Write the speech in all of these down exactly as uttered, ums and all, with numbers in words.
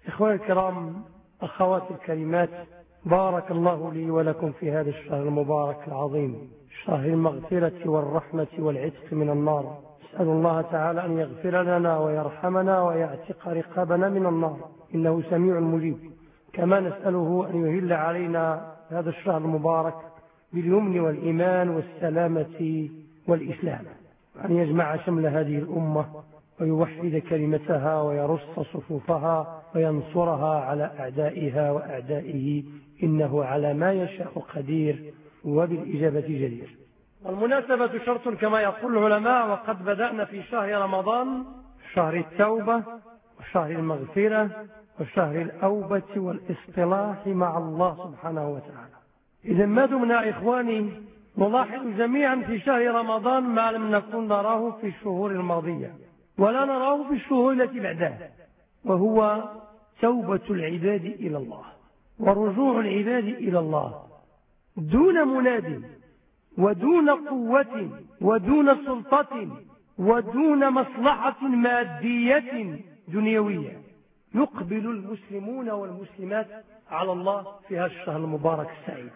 إخواني الكرام، أخواتي الكريمات، بارك الله لي ولكم في هذا الشهر المبارك العظيم، شهر المغفرة والرحمة والعتق من النار. أسأل الله تعالى أن يغفر لنا ويرحمنا ويعتق رقابنا من النار، إنه سميع مجيب. كما نسأله أن يهل علينا هذا الشهر المبارك باليمن والإيمان والسلامة والإسلام، وأن يجمع شمل هذه الأمة ويوحد كلمتها ويرص صفوفها وينصرها على أعدائها وأعدائه، إنه على ما يشاء قدير وبالإجابة جدير. والمناسبة شرط كما يقول العلماء، وقد بدأنا في شهر رمضان، شهر التوبة وشهر المغفرة وشهر الأوبة والاصطلاح مع الله سبحانه وتعالى. إذا ما دمنا إخواني نلاحظ جميعا في شهر رمضان ما لم نكن نراه في الشهور الماضية ولا نراه في الشهور التي بعدها، وهو توبة العباد إلى الله ورجوع العباد إلى الله دون مناد ودون قوة ودون سلطة ودون مصلحة مادية دنيوية. يقبل المسلمون والمسلمات على الله في هذا الشهر المبارك السعيد.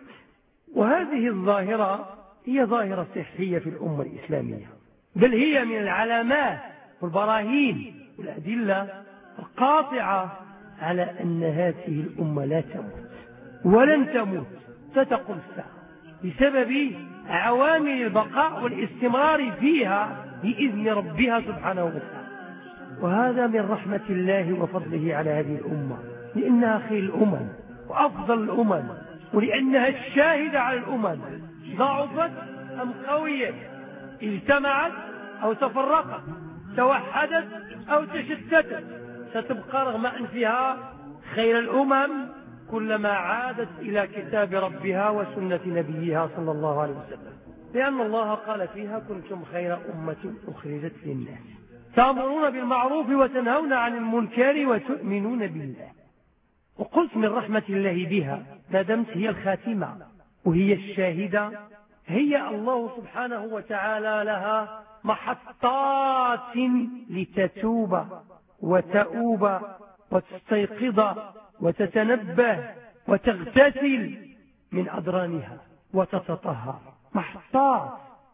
وهذه الظاهرة هي ظاهرة صحية في الأمة الإسلامية، بل هي من العلامات والبراهين والأدلة القاطعة على أن هذه الأمة لا تموت ولن تموت ستقوم الساعة بسبب عوامل البقاء والاستمرار فيها بإذن ربها سبحانه وتعالى. وهذا من رحمة الله وفضله على هذه الأمة، لأنها خير الأمم وأفضل الأمم، ولأنها الشاهدة على الأمم، ضعفت أم قويت، اجتمعت أو تفرقت، توحدت أو تشتتت، ستبقى رغم أنفها خير الأمم كلما عادت إلى كتاب ربها وسنة نبيها صلى الله عليه وسلم، لأن الله قال فيها: كنتم خير أمة أخرجت للناس تأمرون بالمعروف وتنهون عن المنكر وتؤمنون بالله. وقلت من رحمة الله بها ما دمت هي الخاتمة وهي الشاهدة، هي الله سبحانه وتعالى لها محطات لتتوب وتؤوب وتستيقظ وتتنبه وتغتسل من أدرانها وتتطهر. محطات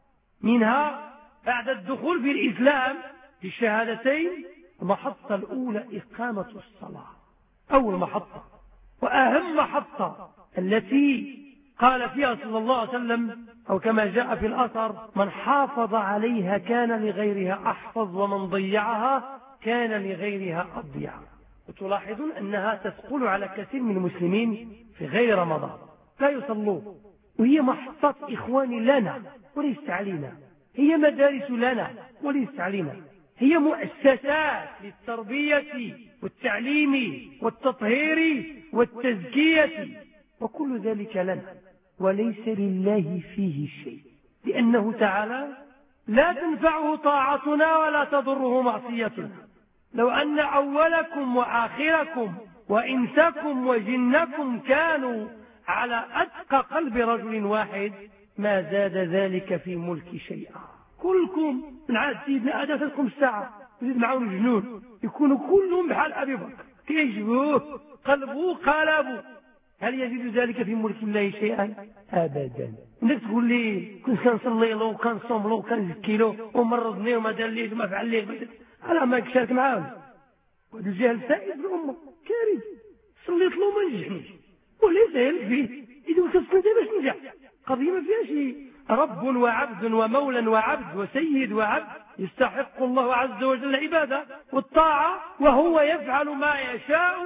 منها بعد الدخول في الإسلام في الشهادتين، المحطة الأولى إقامة الصلاة، أول محطة وأهم محطة التي قال فيها صلى الله عليه وسلم، أو كما جاء في الأثر: من حافظ عليها كان لغيرها أحفظ ومن ضيعها كان لغيرها أضيع. وتلاحظون أنها تثقل على كثير من المسلمين في غير رمضان لا يصلون، وهي محطة إخواني لنا وليس علينا، هي مدارس لنا وليس علينا، هي مؤسسات للتربية والتعليم والتطهير والتزكية، وكل ذلك لنا وليس لله فيه شيء، لأنه تعالى لا تنفعه طاعتنا ولا تضره معصيتنا. لو أن أولكم وآخركم وإنسكم وجنكم كانوا على أتقى قلب رجل واحد ما زاد ذلك في ملك شيئا. كلكم من عاد سيدنا آدم تلكم الساعة يزيد معهم الجنود يكونوا كلهم بحال أبي بكر كيجبوه قلبوه قلبوا، هل يزيد ذلك في ملك الله شيئا؟ أبدا. انك تقول لي كنت كنصلي له وكنصوم له وكنزكي له ومرضني وما دار لي وما فعل لي، على ما يشارك معاهم. وهذا الجهل سائد في الأمة كارثة. صليت له ما نجحنيش وليس يلف فيه، إذا كنت باش ننجح قضية ما فيها شيء. رب وعبد ومولى وعبد وسيد وعبد يستحق الله عز وجل العبادة والطاعة، وهو يفعل ما يشاء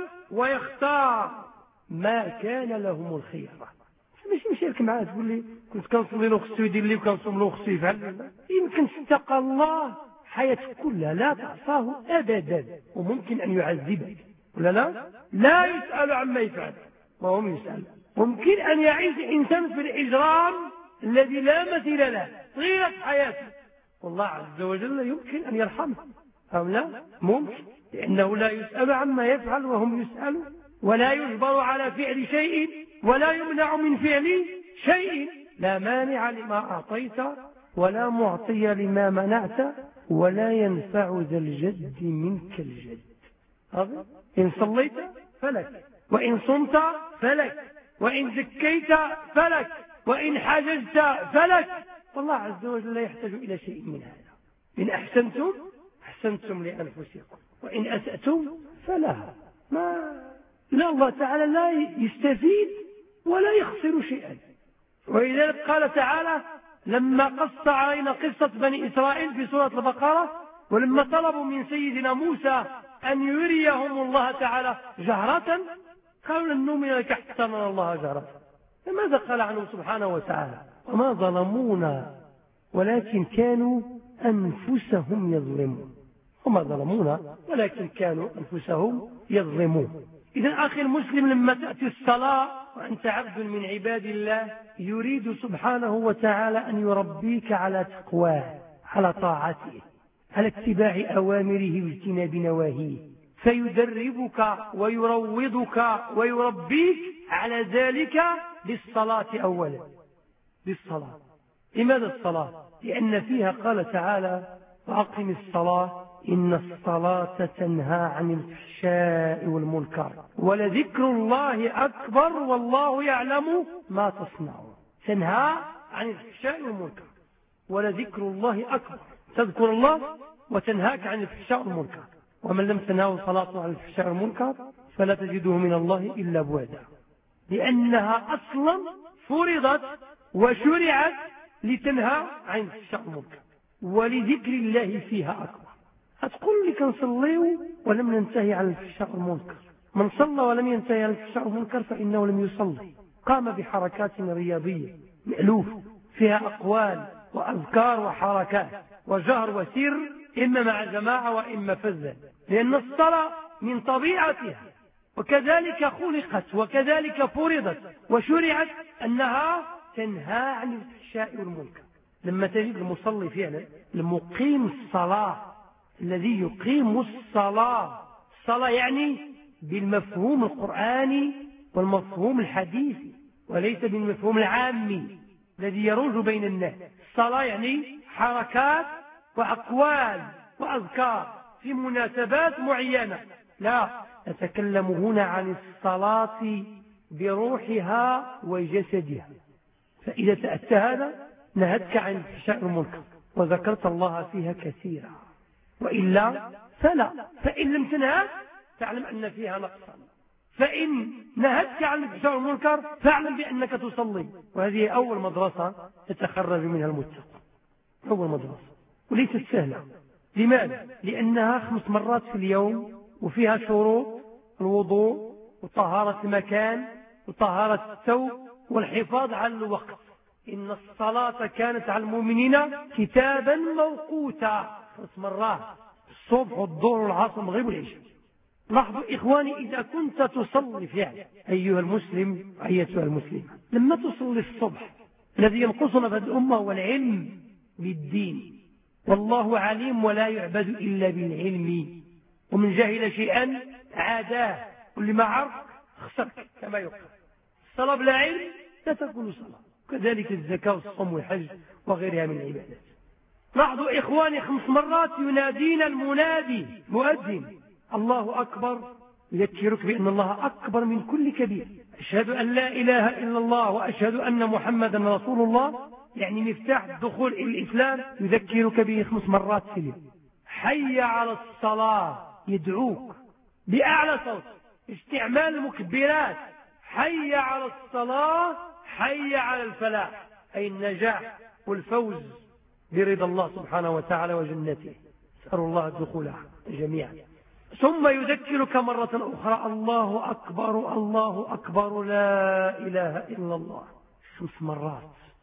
ويختار ما كان لهم الخيرة. ماشي مشارك معاه تقول لي كنت كنصلي له خصو يدير لي وكنصوم له خصو يفعل. يمكن تتقى الله حياتك كلها لا تعصاه أبدا، وممكن أن يعذبك ولا لا؟ لا يسأل عما يفعل وهم يسأل. ممكن أن يعيش إنسان في الإجرام الذي لا مثيل له طيلة حياته، والله عز وجل يمكن أن يرحمه أو لا؟ ممكن، لأنه لا يسأل عما يفعل وهم يسألون، ولا يجبر على فعل شيء ولا يمنع من فعل شيء. لا مانع لما أعطيت ولا معطي لما منعت ولا ينفع ذا الجد منك الجد. إن صليت فلك، وإن صمت فلك، وإن زكيت فلك، وإن حججت فلك. والله عز وجل لا يحتاج إلى شيء من هذا. إن أحسنتم أحسنتم لأنفسكم، وإن أسأتم فلا. ما لا، الله تعالى لا يستفيد ولا يخسر شيئا. ولذلك قال تعالى لما قص علينا قصة بني إسرائيل في سورة البقرة، ولما طلبوا من سيدنا موسى أن يريهم الله تعالى جهرة قالوا لن نؤمن لك حتى نرى الله جهرة. فماذا قال عنهم سبحانه وتعالى؟ وما ظلمونا ولكن كانوا أنفسهم يظلمون. وما ظلمونا ولكن كانوا أنفسهم يظلمون. إذن أخي المسلم، لما تأتي الصلاة وأنت عبد من عباد الله، يريد سبحانه وتعالى أن يربيك على تقواه، على طاعته، على اتباع أوامره واجتناب نواهيه، فيدربك ويروضك ويربيك على ذلك بالصلاة أولا. بالصلاة. لماذا الصلاة؟ لأن فيها قال تعالى وأقم الصلاة إن الصلاة تنهى عن الفحشاء والمنكر ولذكر الله أكبر والله يعلم ما تصنعون. تنهى عن الفحشاء والمنكر ولذكر الله أكبر. تذكر الله وتنهاك عن الفحشاء والمنكر. ومن لم تنهه صلاته عن الفحشاء والمنكر فلا تجده من الله إلا بعدا، لأنها أصلا فرضت وشرعت لتنهى عن الفحشاء والمنكر، ولذكر الله فيها أكبر. هتقول لي كنصليو ولم ننتهي عن الفحشاء والمنكر. من صلى ولم ينتهي عن الفحشاء والمنكر فإنه لم يصلي. قام بحركات رياضية مألوف فيها أقوال وأذكار وحركات وجهر وسر، إما مع جماعة وإما فذا، لأن الصلاة من طبيعتها وكذلك خلقت وكذلك فرضت وشرعت أنها تنهى عن الفحشاء والمنكر. لما تجد المصلي فعلا المقيم الصلاة الذي يقيم الصلاة، الصلاة يعني بالمفهوم القرآني والمفهوم الحديثي وليس بالمفهوم العامي الذي يروج بين الناس. الصلاة يعني حركات وأقوال وأذكار في مناسبات معينة. لا، نتكلم هنا عن الصلاة بروحها وجسدها. فإذا تأتى هذا نهتك عن الفحشاء والمنكر وذكرت الله فيها كثيرا، وإلا فلا. فإن لم تنهك فاعلم أن فيها نقصا، فإن نهتك عن الفحشاء والمنكر فاعلم بأنك تصلي. وهذه أول مدرسة يتخرج منها المتقون، أول مدرسة، وليست سهلة. لماذا؟ لأنها خمس مرات في اليوم وفيها شروط الوضوء وطهارة المكان وطهارة الثوب والحفاظ على الوقت. إن الصلاة كانت على المؤمنين كتابا موقوتا، خمس مرات، الصبح والظهر والعصر والمغرب والعشاء. لاحظوا إخواني، إذا كنت تصلي فعلا أيها المسلم أيتها المسلمة، لما تصلي الصبح الذي ينقصنا في الأمة هو العلم بالدين، والله عليم ولا يعبد إلا بالعلم، ومن جهل شيئا عاداه، واللي ما عرف خسرك كما يقال. الصلاة بلا علم لا تكون صلاة، كذلك الزكاة والصوم والحج وغيرها من العبادات. لاحظوا إخواني، خمس مرات ينادينا المنادي مؤذن الله أكبر، يذكرك بأن الله أكبر من كل كبير. أشهد أن لا إله إلا الله وأشهد أن محمدا رسول الله، يعني مفتاح الدخول إلى الإسلام، يذكرك به خمس مرات في اليوم. حي على الصلاة، يدعوك بأعلى صوت، استعمال المكبرات، حي على الصلاة، حي على الفلاح، أي النجاح والفوز برضا الله سبحانه وتعالى وجنته. أسأل الله دخولها جميعا. ثم يذكرك مرة أخرى الله أكبر الله أكبر لا إله إلا الله، خمس مرات.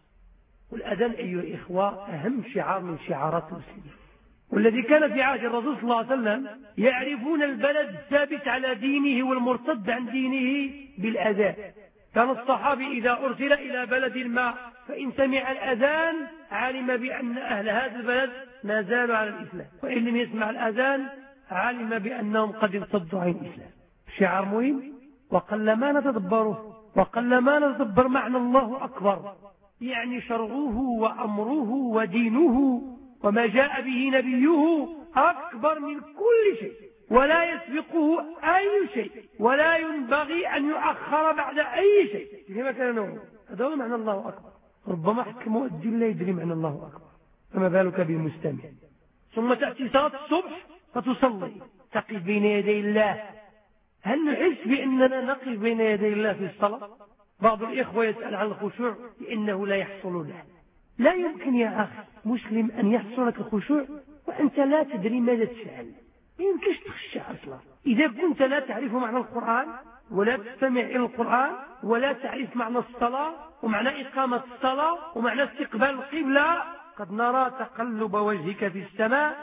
والأذان أيها الإخوة أهم شعار من شعارات المسلمين، والذي كان في عهد الرسول صلى الله عليه وسلم يعرفون البلد الثابت على دينه والمرتد عن دينه بالأذان. كان الصحابي إذا أرسل إلى بلد ما فإن سمع الأذان علم بأن أهل هذا البلد ما زالوا على الإسلام، وإن لم يسمع الأذان علم بأنهم قد ارتدوا عن الإسلام. شعار مهم وقل ما نتدبره، وقل ما نتدبر معنى الله أكبر، يعني شرعه وأمره ودينه وما جاء به نبيه أكبر من كل شيء. ولا يسبقه أي شيء ولا ينبغي أن يؤخر بعد أي شيء كما كان نوعه. هذا هو معنى الله أكبر. ربما حتى المؤذن لا يدري معنى الله أكبر، فما بالك بالمستمع. ثم تأتي صلاة الصبح فتصلي، تقف بين يدي الله. هل نحس بأننا نقف بين يدي الله في الصلاة؟ بعض الإخوة يسأل عن الخشوع لأنه لا يحصل له. لا يمكن يا أخي مسلم أن يحصل لك الخشوع وأنت لا تدري ماذا تفعل. ما يمكنش تخشى أصلا إذا كنت لا تعرف معنى القرآن ولا تستمع إلى القرآن ولا تعرف معنى الصلاة ومعنى إقامة الصلاة ومعنى استقبال القبلة. قد نرى تقلب وجهك في السماء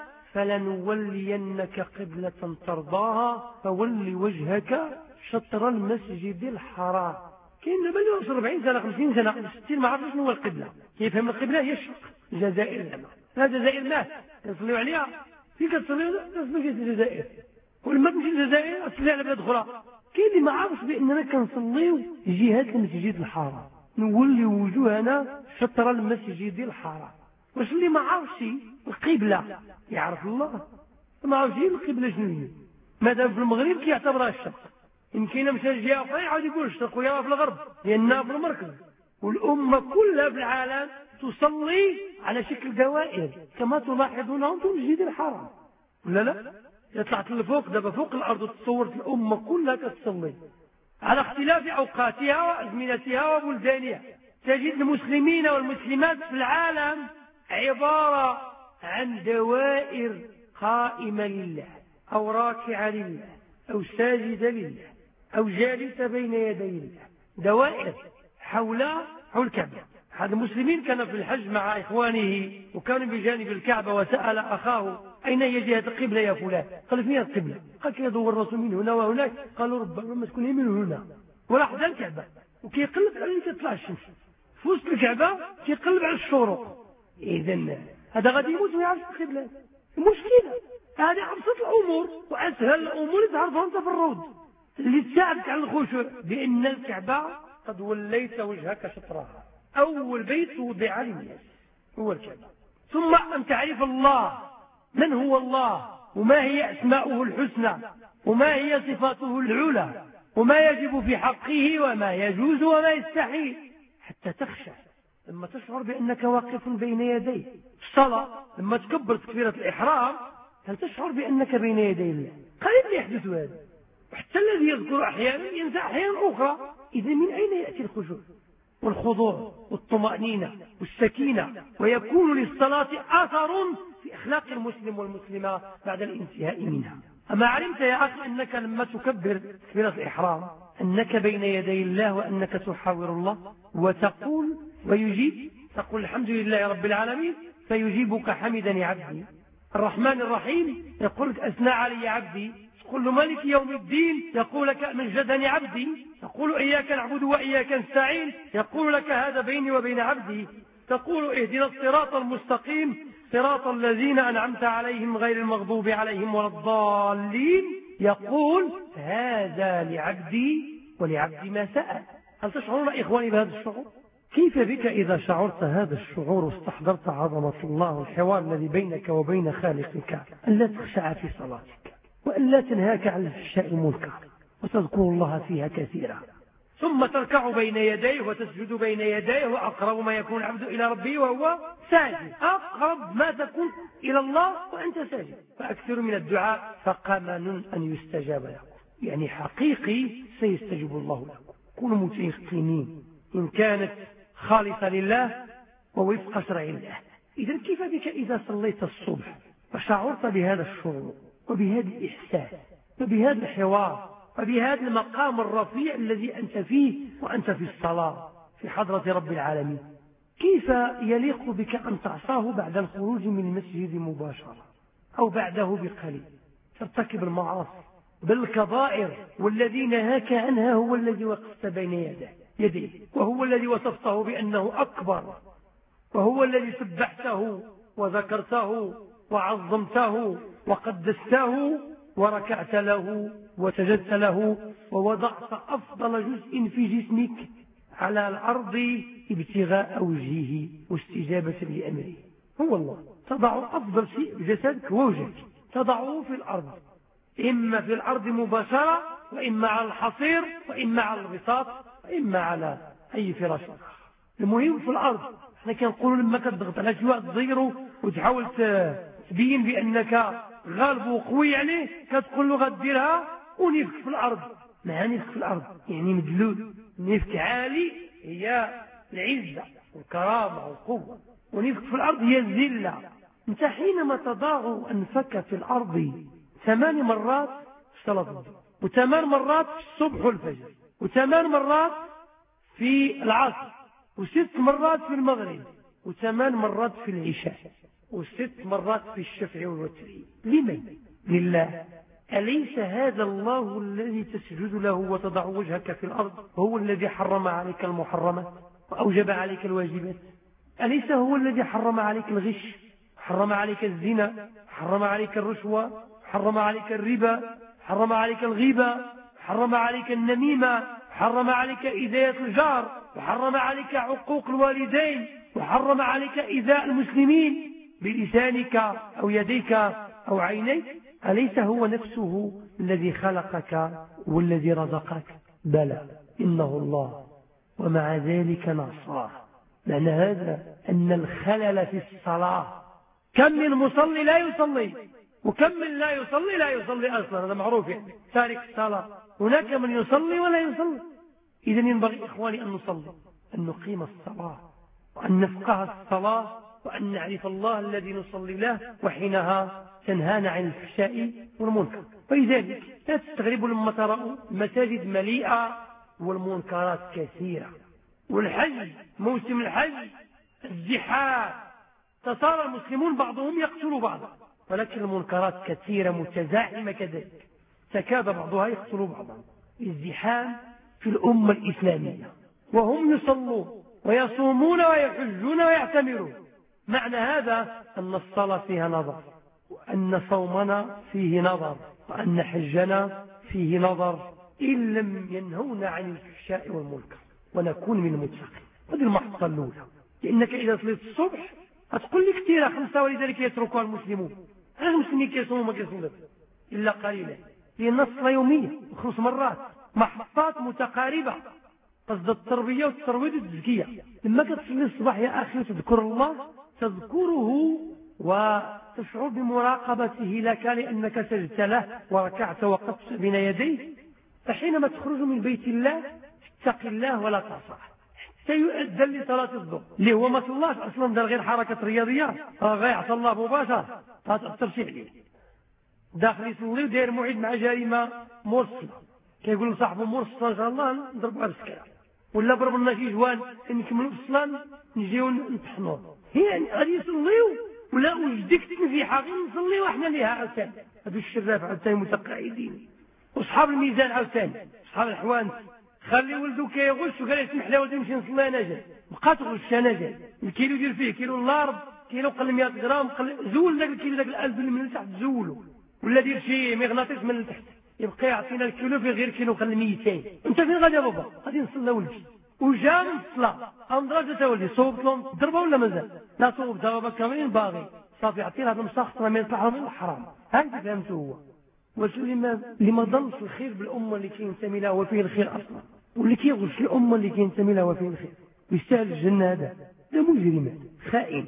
فلنولينك قبلة ترضاها فول وجهك شطر المسجد الحرام. كاين دابا أربعين سنة خمسين سنة ستين ما عرفش شنو هو القبلة. كيفهم القبلة هي الشرق. الجزائر زعما هذا الجزائر مات كنصليو عليها في كتصليو الناس ما كاينش الجزائر، ولما تمشي للجزائر تصلي على بلاد اخرى. كاين اللي ما عرفش باننا كنصليو جهه المسجد الحرام، نولي وجوهنا شطر المسجد الحرام. واش اللي ما عرفش القبلة يعرف الله؟ ما عرفش القبلة شنو هي. مادام في المغرب كيعتبرها الشرق، يمكن مشى لجهه اخرى يعاود يقول الشرق ويرى في الغرب لانها في المركز. والامه كلها في العالم تصلي على شكل دوائر كما تلاحظون انتم المسجد الحرام ولا لا؟ إذا طلعت لفوق دابا فوق الارض وتصورت الامه كلها كتصلي على اختلاف اوقاتها وازمنتها وبلدانها. تجد المسلمين والمسلمات في العالم عباره عن دوائر قائمه لله او راكعه لله او ساجده لله او جالسه بين يدي الله. دوائر حول حول الكعبه. هذا المسلمين كان في الحج مع إخوانه وكانوا بجانب الكعبة وسأل أخاه أين هي جهة القبلة يا فلان؟ قال فيها القبلة. قال كي يدور الرسول من هنا وهناك. قالوا ربما تكون هي من هنا. وراح ذا الكعبة وكيقلب على اللي تطلع الشمس في وسط الكعبة كيقلب على الشروق. إذن هذا غادي يموت ويعرف القبلة. المشكلة هذه أبسط الأمور وأسهل الأمور تعرفها أنت في الروض اللي تساعدك على الخشوع بأن الكعبة قد وليت وجهك شطرها. أول بيت وضع للناس هو الكعبة. ثم أن تعرف الله، من هو الله وما هي أسماؤه الحسنى وما هي صفاته العلى وما يجب في حقه وما يجوز وما يستحيل حتى تخشى لما تشعر بأنك واقف بين يديه. الصلاة لما تكبر تكبيرة الإحرام هل تشعر بأنك بين يدي الله؟ قليل يحدث هذا، وحتى الذي يذكر أحيانا ينسى أحيانا أخرى. إذا من أين يأتي الخشوع والخضوع والطمأنينة والسكينة؟ ويكون للصلاة أثر في أخلاق المسلم والمسلمة بعد الانتهاء منها. أما علمت يا أخي أنك لما تكبر تكبيرة الإحرام أنك بين يدي الله وأنك تحاور الله وتقول ويجيب، تقول الحمد لله رب العالمين فيجيبك حمدني عبدي، الرحمن الرحيم يقول لك أثنى علي عبدي، تقول له مالك يوم الدين يقول لك مجدني عبدي، تقول إياك نعبد وإياك نستعين يقول لك هذا بيني وبين عبدي، تقول اهدنا الصراط المستقيم صراط الذين أنعمت عليهم غير المغضوب عليهم ولا الضالين يقول هذا لعبدي ولعبدي ما سأل. هل تشعرون إخواني بهذا الشعور؟ كيف بك إذا شعرت هذا الشعور واستحضرت عظمة الله والحوار الذي بينك وبين خالقك ألا تخشع في صلاتك وألا تنهاك عن الفحشاء المنكر وتذكر الله فيها كثيرا، ثم تركع بين يديه وتسجد بين يديه، وأقرب ما يكون العبد إلى ربه وهو ساجد، أقرب ما تكون إلى الله وأنت ساجد. فأكثر من الدعاء فقمن أن يستجاب لكم، يعني حقيقي سيستجيب الله لكم. كونوا متيقنين إن كانت خالصة لله ووفق شرع الله. إذا كيف بك إذا صليت الصبح وشعرت بهذا الشعور وبهذا الإحساس وبهذا الحوار وبهذا المقام الرفيع الذي أنت فيه وأنت في الصلاة في حضرة رب العالمين، كيف يليق بك أن تعصاه بعد الخروج من المسجد مباشرة أو بعده بقليل؟ ترتكب المعاصي بالكبائر، والذي نهاك عنها هو الذي وقفت بين يديه يديه وهو الذي وصفته بأنه أكبر، وهو الذي سبحته وذكرته وعظمته وقدسته وركعت له وسجدت له ووضعت أفضل جزء في جسمك على الأرض ابتغاء وجهه واستجابة لأمره. هو الله تضع أفضل شيء بجسدك ووجهك تضعه في الأرض إما في الأرض مباشرة، وإما على الحصير، وإما على البساط، وإما على أي فراش آخر. المهم في الأرض. احنا كنقولوا لما كتضغط على شي واحد تزيرو وتحاول تبين بأنك غالب وقوي يعني كتقول له غديرها ونفك في الأرض. مع نفك في الأرض يعني مدلول. نفك عالي هي العزة والكرامة والقوة، ونفك في الأرض هي الذلة. انت حينما تضع أنفك في الأرض ثمان مرات في صلاة الظهر، وثمان مرات في الصبح والفجر، وثمان مرات في العصر، وست مرات في المغرب، وثمان مرات في العشاء، وست مرات في الشفع والوتر، لمن؟ لله. أليس هذا الله الذي تسجد له وتضع وجهك في الأرض؟ هو الذي حرم عليك المحرمات وأوجب عليك الواجبات. أليس هو الذي حرم عليك الغش، حرم عليك الزنا، حرم عليك الرشوة، حرم عليك الربا، حرم عليك الغيبة، حرم عليك النميمة، حرم عليك إيذاء الجار، وحرم عليك عقوق الوالدين، وحرم عليك إيذاء المسلمين بلسانك أو يديك أو عينيك. أليس هو نفسه الذي خلقك والذي رزقك؟ بلى، إنه الله، ومع ذلك نصاه. معنى هذا أن الخلل في الصلاة، كم من مصلي لا يصلي، وكم من لا يصلي لا يصلي أصلا، هذا معروف يعني تارك الصلاة. هناك من يصلي ولا يصلي. إذا ينبغي إخواني أن نصلي، أن نقيم الصلاة، وأن نفقه الصلاة، وأن نعرف الله الذي نصلي له، وحينها تنهانا عن الفحشاء والمنكر. فلذلك لا تستغربوا لما تروا المساجد مليئة والمنكرات كثيرة. والحج، موسم الحج الزحام، تصارى المسلمون بعضهم يقتل بعضا، ولكن المنكرات كثيرة متزاحمة كذلك، تكاد بعضها يقتل بعضا. الزحام في الأمة الإسلامية، وهم يصلون ويصومون ويحجون ويعتمرون. معنى هذا أن الصلاة فيها نظر، وأن صومنا فيه نظر، وأن حجنا فيه نظر، إن لم ينهونا عن الفحشاء والمنكر ونكون من المتقين. هذه المحطة الأولى. لأنك إذا صليت الصبح هتقول لي كثيرة خمسة، ولذلك يتركها المسلمون. هذا المسلمين كيصوموا ما كيصوموا إلا قليلا، لأن الصلاة يومية وخمس مرات، محطات متقاربة، قصد التربية والترويض والتزكية. لما كتصلي الصباح يا أخي تذكر الله، تذكره وتشعر بمراقبته لك لأنك سجدت له وركعت وقفت بين يديه. فحينما تخرج من بيت الله اتق الله ولا تعصاه حتى يؤذن لصلاة الظهر، اللي هو ما صلاش أصلا، دار غير حركة رياضية، غيعصى الله مباشرة، هتأثر شي عليه. داخل يصلي وداير موعد مع جريمة مرسلة، كيقول لصاحبه مرسلة إن شاء الله نضربوا على السكرة، ولا ضرب لنا شي جوان نكملوا الصلاة نجيو نطحنوا. يعني غادي يصليو ولا وجدك تنفيحة غير نصليو احنا ليها عاوتاني. هادو الشباب عاوتاني متقاعدين، وصحاب الميزان عاوتاني، صحاب الحوانت، خلي ولدو كيغش وقال يسمح له ولدي نمشي نصلي انا جاي، بقى تغش انا جاي. الكيلو دير فيه كيلو الارض، كيلو قل مئة غرام، قل زول داك الكيلو داك الألف من تحت زولو، ولا دير شي مغناطيس من تحت يبقى يعطينا الكيلو في غير كيلو قل مئتين. انت فين غادي يا بابا؟ غادي نصلي ولدي وجا من الصلاه ام درجه ولدي صوبت لهم ضربه ولا مازال؟ لا صوبت بابا كاملين باغي صافي عطينا هذا المسخط ما يطلع من الحرام. هذا فهمته هو. واش لما لما ظنش الخير بالامه اللي كينتمي لها وفيه الخير اصلا، واللي كيغش الامه اللي كينتمي لها وفيه الخير ويستاهل الجنه. هذا ده مجرم خائن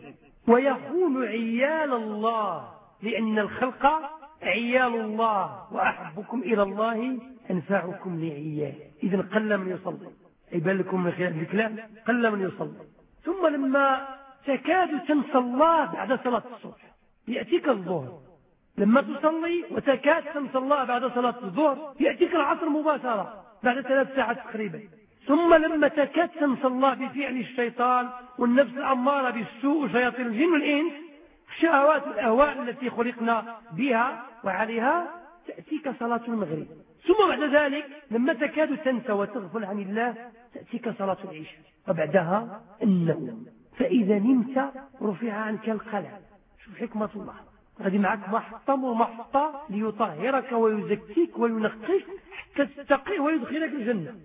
ويخون عيال الله، لان الخلق عيال الله، واحبكم الى الله انفعكم لعيال. اذا قل من يصلي، يبان لكم من خلال الكلام قل من يصلي. ثم لما تكاد تنسى الله بعد صلاه الصبح ياتيك الظهر، لما تصلي وتكاد تنسى الله بعد صلاة الظهر يأتيك العصر مباشرة بعد ثلاث ساعات تقريبا. ثم لما تكاد تنسى الله بفعل الشيطان والنفس الأمارة بالسوء وشياطين الجن والإنس، الشهوات والأهواء التي خلقنا بها وعليها، تأتيك صلاة المغرب. ثم بعد ذلك لما تكاد تنسى وتغفل عن الله تأتيك صلاة العشاء، وبعدها النوم. فإذا نمت رفع عنك القلم. شوف حكمة الله، هذه معك محطة ومحطة ليطهرك ويزكيك وينقيك حتى تتقيه ويدخلك الجنة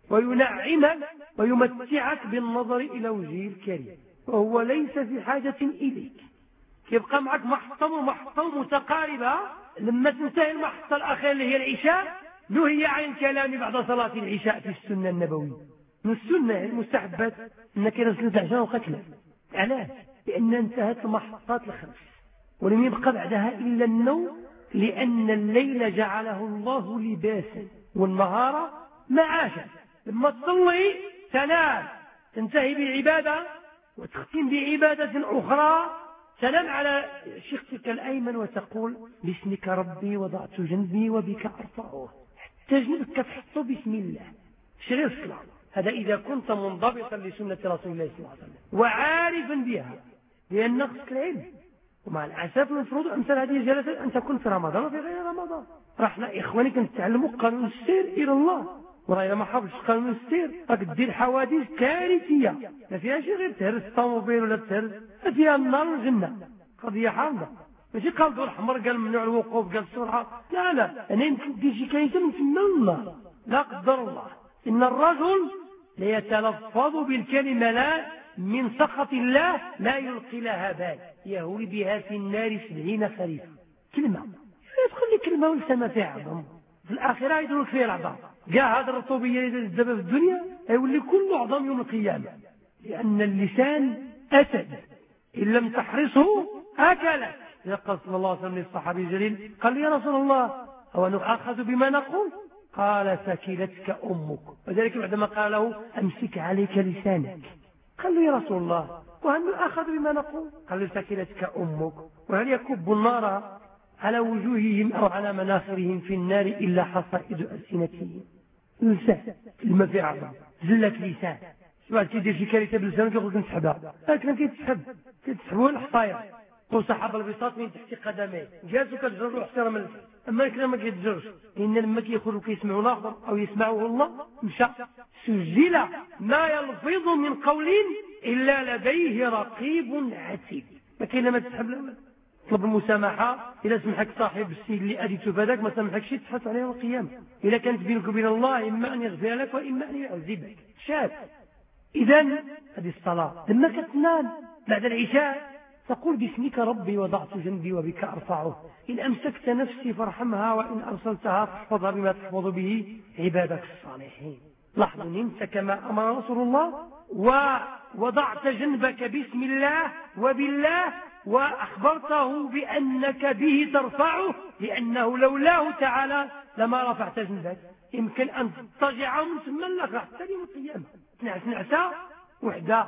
وينعمك ويمتعك بالنظر إلى وجهه الكريم، وهو ليس في حاجة إليك. يبقى معك محطة ومحطة متقاربة لما تنتهي المحطة الأخيرة اللي هي العشاء نهي عن الكلام بعد صلاة العشاء في السنة النبوية. من السنة المستحبات أنك ينزل العشاء وقتله. علاش؟ لأن انتهت المحطات الخمس ولم يبقى بعدها إلا النوم، لأن الليل جعله الله لباسا والنهار معاشا. لما تصلي تنام تنتهي بالعبادة وتختم بعبادة أخرى، تنام على شقك الأيمن وتقول باسمك ربي وضعت جنبي وبك أرفعه، حتى جنبك تحطه بسم الله شغير الصلاة. هذا إذا كنت منضبطا لسنة رسول الله صلى الله عليه وسلم وعارفا بها، لأن نقص العلم. ومع الأسف المفروض أمثال هذه الجلسات أن تكون في رمضان وفي غير رمضان. رحنا إخواني كنتعلموا قانون السير إلى الله، ورأينا ما حافظش قانون السير راك دير حوادث كارثية ما فيهاش غير تهرس الطوموبيل ولا تهرس، فيها النار والجنة. قضية حامضة، ماشي قال دور حمر قال ممنوع الوقوف قال السرعة، لا لا أنا يمكن دير شي كنيسة من تما النار، لا قدر الله. إن الرجل ليتلفظ بالكلمة لا من سخط الله لا يلقي لها بال يهوي بها في النار سبعين خريفا. كلمة يدخل لي كلمة ولسما فيها عظم، في الآخرة يدرك فيها العظام. كاع هذا الرطوبية اللي دابا في الدنيا يولي كله عظام يوم القيامة، لأن اللسان أسد إن لم تحرسه أكلت. قال صلى الله عليه وسلم للصحابي الجليل قال يا رسول الله أو نؤاخذ بما نقول؟ قال ثكلتك أمك. وذلك بعدما قال له أمسك عليك لسانك، قال له يا رسول الله وهل نؤاخذ بما نقول؟ قال له ثكلتك أمك. وهل يكب النار على وجوههم أو على مناخرهم في النار إلا حصائد ألسنتهم. لسان كلمة في عظم زلة لسان. واحد كيدير شي كارثة بلسانه كيقول لك نسحبها، لكن كيتسحب كيتسحبوا الحصاير وسحب البساط من تحت قدميه جالس وكتجروا احترام اللسان. أما الكلام ما كيتجرش، لأن لما كيخرجوا كيسمعوا الآخر أو يسمعوه الله مشى. سجل ما يلفظ من قول إلا لديه رقيب عتيد. ما كاين ما تسحب لا طلب المسامحة. إذا سمحك صاحب السيد اللي أديته بهذاك ما سمحكش تحس عليه القيامة. إذا كانت بينك وبين الله إما أن يغفر لك وإما أن يعذبك. شاف إذا هذه الصلاة لما كتنام بعد العشاء تقول باسمك ربي وضعت جنبي وبك أرفعه. إن أمسكت نفسي فارحمها وإن أرسلتها فاحفظها بما تحفظ به عبادك الصالحين. لاحظوا نمت كما أمر رسول الله ووضعت جنبك باسم الله وبالله وأخبرته بأنك به ترفعه، لأنه لولاه تعالى لما رفعت جنبك. يمكن أن تضطجع ومن ثم لك حتى يوم القيامة تنعس نعسة وحدة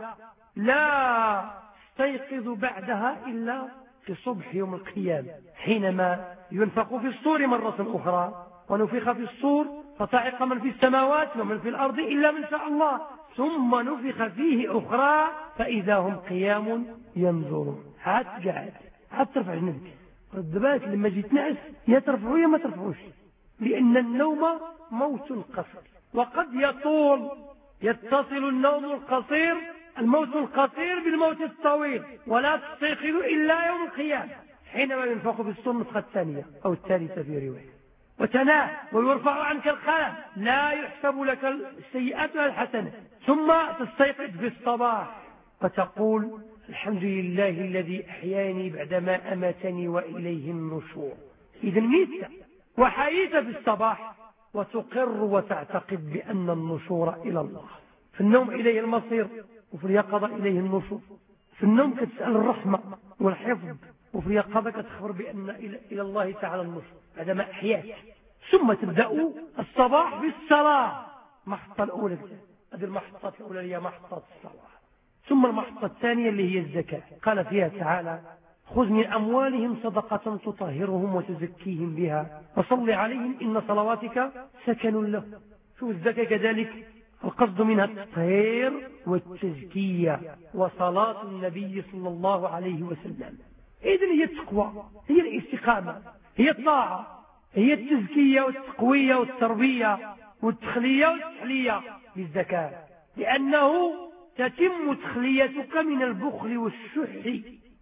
لا تستيقظ بعدها إلا في صبح يوم القيامة، حينما ينفق في الصور مرة أخرى ونفخ في الصور فصعق من في السماوات ومن في الأرض إلا من شاء الله، ثم نفخ فيه أخرى فإذا هم قيام ينظرون. عاد قاعد عاد ترفع جنبك. رد بالك لما جيت نعس يا ترفعوا يا ما ترفعوش، لأن النوم موت قصير وقد يطول. يتصل النوم القصير الموت القصير بالموت الطويل، ولا تستيقظ إلا يوم القيامة حينما ينفخ في الصور النفخة الثانية أو الثالثة في رواية وتنام ويرفع عنك القلم لا يحسب لك السيئات ولا الحسنات. ثم تستيقظ في الصباح فتقول الحمد لله الذي أحياني بعدما أماتني وإليه النشور. إذا ميت وحييت في الصباح وتقر وتعتقد بأن النشور إلى الله. في النوم إليه المصير وفي اليقظة إليه النشور. في النوم كتسأل الرحمة والحفظ، وفي اليقظة كتخبر بأن إلى الله تعالى النشور بعدما أحياك. ثم تبدأ الصباح بالصلاة. المحطة الأولى هذه المحطة الأولى هي محطة الصلاة. ثم المحطة الثانية اللي هي الزكاة. قال فيها تعالى خذ من أموالهم صدقة تطهرهم وتزكيهم بها وصل عليهم إن صلواتك سكن له. شوف الزكاة كذلك القصد منها التطهير والتزكية وصلاة النبي صلى الله عليه وسلم. إذن هي التقوى، هي الاستقامة، هي الطاعة، هي التزكية والتقوية والتربية والتخلية والتحلية بالزكاة، لأنه تتم تخليتك من البخل والشح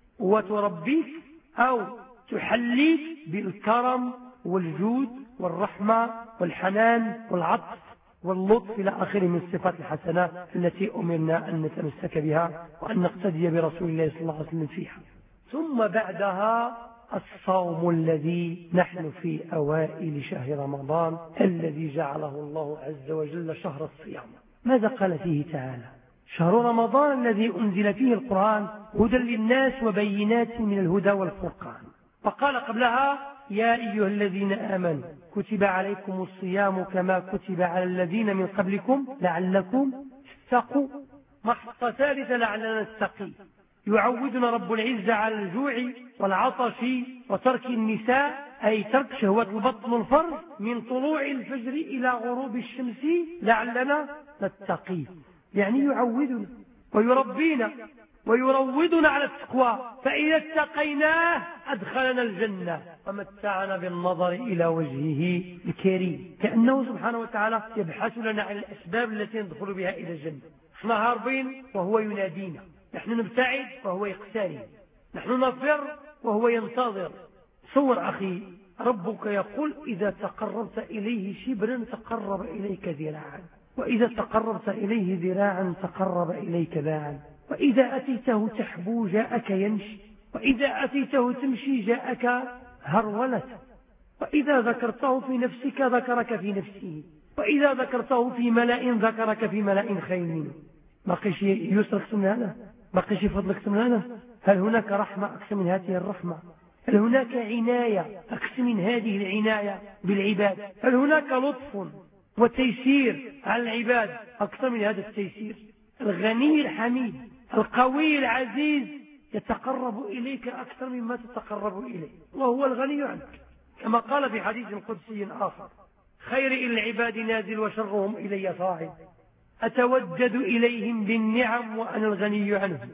وتربيك أو تحليك بالكرم والجود والرحمة والحنان والعطف واللطف إلى آخره من الصفات الحسنات التي أمرنا أن نتمسك بها وأن نقتدي برسول الله صلى الله عليه وسلم فيها. ثم بعدها الصوم الذي نحن في أوائل شهر رمضان الذي جعله الله عز وجل شهر الصيام. ماذا قال فيه تعالى؟ شهر رمضان الذي أنزل فيه القرآن هدى للناس وبينات من الهدى والفرقان. وقال قبلها يا أيها الذين آمنوا كتب عليكم الصيام كما كتب على الذين من قبلكم لعلكم تتقوا. محطة ثالثة لعلنا نتقي. يعودنا رب العزة على الجوع والعطش وترك النساء، أي ترك شهوة البطن والفرج من طلوع الفجر إلى غروب الشمس لعلنا نتقي. يعني يعودنا ويربينا ويروضنا على التقوى، فإذا اتقيناه أدخلنا الجنة ومتعنا بالنظر إلى وجهه الكريم، كأنه سبحانه وتعالى يبحث لنا عن الأسباب التي ندخل بها إلى الجنة. نحن هاربين وهو ينادينا، نحن نبتعد وهو يقترب، نحن نفر وهو ينتظر. صور أخي، ربك يقول إذا تقربت إليه شبرا تقرب إليك ذراعا، وإذا تقربت إليه ذراعا تقرب إليك باعا، وإذا أتيته تحبو جاءك يمشي، وإذا أتيته تمشي جاءك هرولة، وإذا ذكرته في نفسك ذكرك في نفسه، وإذا ذكرته في ملأ ذكرك في ملأ خير منه. بقيش يسرك من هذا؟ بقيش فضلك من هذا؟ هل هناك رحمة أكثر من هذه الرحمة؟ هل هناك عناية أكثر من هذه العناية بالعباد؟ هل هناك لطف وتيسير على العباد أكثر من هذا التيسير؟ الغني الحميد القوي العزيز يتقرب إليك أكثر مما تتقرب إليه، وهو الغني عنك، كما قال في حديث قدسي آخر: خير إلى العباد نازل وشرهم إلي صاعد، أتودد إليهم بالنعم وأنا الغني عنهم،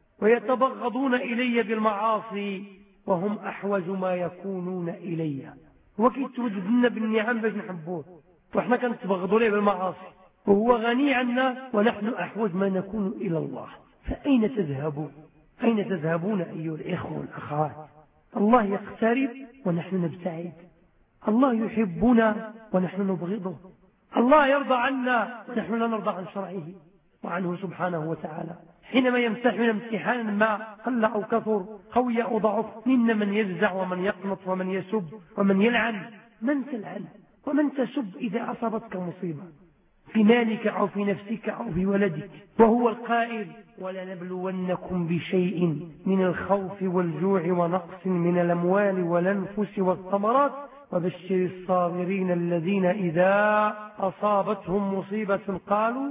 ويتبغضون إلي بالمعاصي وهم أحوج ما يكونون إلي. وكي توددنا بالنعم باش نحبوه، وإحنا كنتبغضوا ليه بالمعاصي، وهو غني عنا ونحن أحوج ما نكون إلى الله. فأين تذهبون؟ أين تذهبون أيها الإخوة والأخوات؟ الله يقترب ونحن نبتعد، الله يحبنا ونحن نبغضه، الله يرضى عنا ونحن لا نرضى عن شرعه وعنه سبحانه وتعالى. حينما يمتحن امتحانا ما قل أو كثر قوي أو ضعف، منا من يجزع ومن يقنط ومن يسب ومن يلعن. من تلعن ومن تسب إذا أصابتك مصيبة في مالك أو في نفسك أو في ولدك؟ وهو القائل: ولنبلونكم بشيء من الخوف والجوع ونقص من الأموال والأنفس والثمرات وبشر الصابرين الذين إذا أصابتهم مصيبة قالوا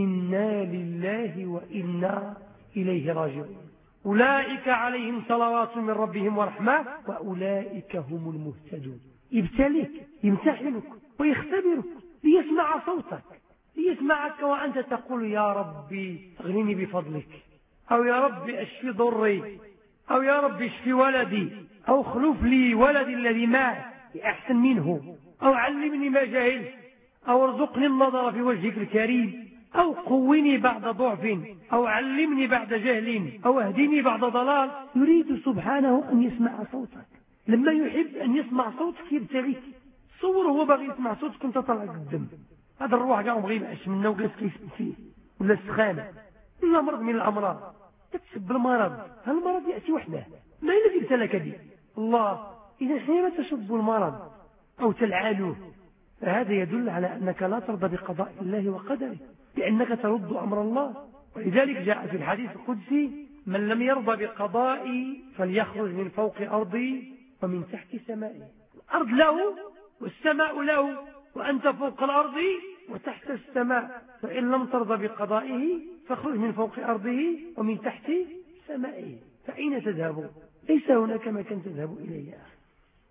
إنا لله وإنا إليه راجعون، أولئك عليهم صلوات من ربهم ورحمة وأولئك هم المهتدون. يبتليك، يمتحنك ويختبرك ليسمع صوتك، ليسمعك وأنت تقول: يا ربي اغنني بفضلك، أو يا ربي اشفي ضري، أو يا ربي اشفي ولدي، أو اخلف لي ولدي الذي مات أحسن منه، أو علمني ما جهلت، أو ارزقني النظر في وجهك الكريم، أو قوني بعد ضعف، أو علمني بعد جهل، أو اهدني بعد ضلال. يريد سبحانه أن يسمع صوتك. لما يحب أن يسمع صوتك يبتليك. صور هو باغي يسمع صوتك كنت طلع قدام، هذا الروح قاعد بغي يبعش منه وجالس كيسمع فيه، ولا السخانة ولا مرض من الأمراض. تتسب المرض، هالمرض يأتي وحده، ما الذي ابتلك به؟ الله. إذا حينما تسب المرض أو تلعنه فهذا يدل على أنك لا ترضى بقضاء الله وقدره، لأنك ترد أمر الله. ولذلك جاء في الحديث القدسي: من لم يرضى بقضائي فليخرج من فوق أرضي ومن تحت سمائي. الأرض له والسماء له، وأنت فوق الأرض وتحت السماء، فإن لم ترضى بقضائه فاخرج من فوق أرضه ومن تحت سمائه. فأين تذهبون؟ ليس هناك مكان تذهب إليه يا أخي.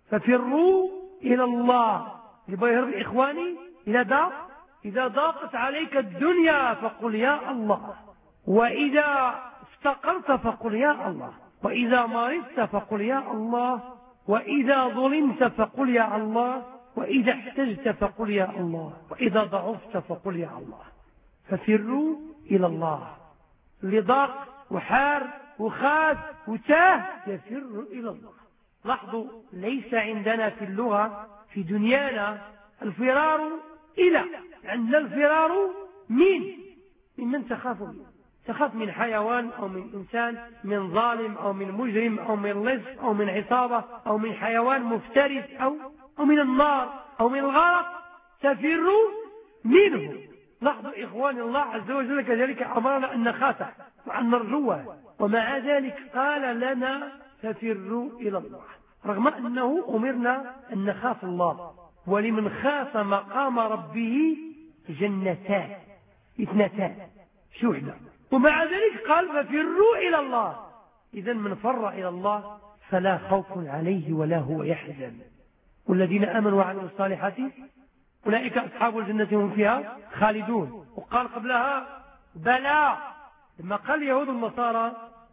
ففروا إلى الله. يبقى يهرب إخواني إلى ضاق. إذا ضاقت عليك الدنيا فقل يا الله، وإذا افتقرت فقل يا الله، وإذا مرضت فقل يا الله، وإذا ظلمت فقل يا الله، وإذا احتجت فقل يا الله، وإذا ضعفت فقل يا الله. ففروا إلى الله. لضاق وحار وخاف وتاه يفر إلى الله. لاحظوا، ليس عندنا في اللغة في دنيانا الفرار إلى، عندنا الفرار من ممن تخاف منه. تخاف من حيوان أو من إنسان، من ظالم أو من مجرم أو من لص أو من عصابة أو من حيوان مفترس أو, أو من النار أو من الغرق، تفر منه. لاحظوا إخواني، الله عز وجل كذلك أمرنا أن نخافه وأن نرجوه، ومع ذلك قال لنا تفروا إلى الله، رغم أنه أمرنا أن نخاف الله. ولمن خاف مقام ربه جنتان اثنتان شوحنا، ومع ذلك قال ففروا إلى الله. إذن من فر إلى الله فلا خوف عليه ولا هو يحزن. والذين آمنوا وعملوا الصالحات أولئك أصحاب الجنة هم فيها خالدون. وقال قبلها بلى، لما قال اليهود النصارى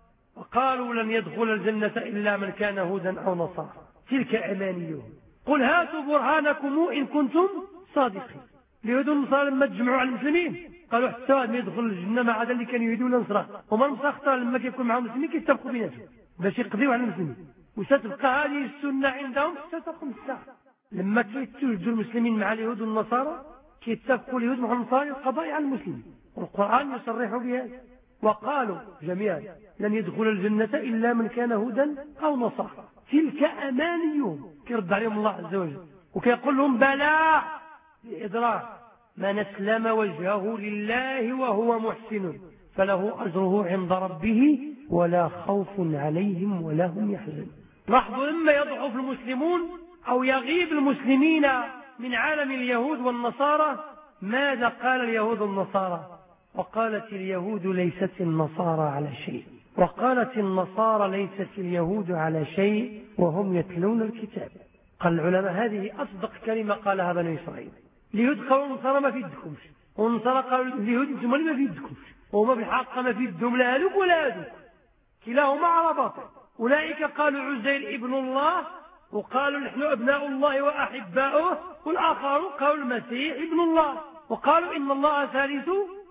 وقالوا لن يدخل الجنة إلا من كان هودا أو نصارى تلك أمانيهم قل هاتوا برهانكم إن كنتم صادقين. اليهود والنصارى لما تجمعوا على المسلمين قالوا حتى ما يدخل الجنة ما عدا اللي كانوا يهودوا ولا نصارى، وما نصارى لما كيكون معهم المسلمين كيتفقوا بيناتهم باش يقضيوا على المسلمين. وستبقى هذه السنة عندهم حتى تقوم الساعة. لما كيتوجدوا المسلمين مع اليهود والنصارى كيتفقوا اليهود مع النصارى القضاء على المسلمين، والقرآن يصرح بهذا. وقالوا جميعا لن يدخل الجنة إلا من كان هودا أو نصارى تلك أمانيهم. كيرد عليهم الله عز وجل وكيقول لهم بلى لإدراك من أسلم وجهه لله وهو محسن فله أجره عند ربه ولا خوف عليهم ولا هم يحزنون. لاحظوا إما يضعف المسلمون أو يغيب المسلمين من عالم اليهود والنصارى. ماذا قال اليهود والنصارى؟ وقالت اليهود ليست النصارى على شيء، وقالت النصارى ليست اليهود على شيء وهم يتلون الكتاب. قال العلماء هذه أصدق كلمة قالها بني إسرائيل. اليهود قالوا النصارى ما في يدكمش، والنصارى قالوا اليهود انتم ما في يدكمش، وما في الحق ما في يدهم لا هذوك ولا هذوك، كلاهما على باطل. أولئك قالوا عزير ابن الله، وقالوا نحن أبناء الله وأحباؤه، والآخرون قالوا المسيح ابن الله، وقالوا إن الله ثالث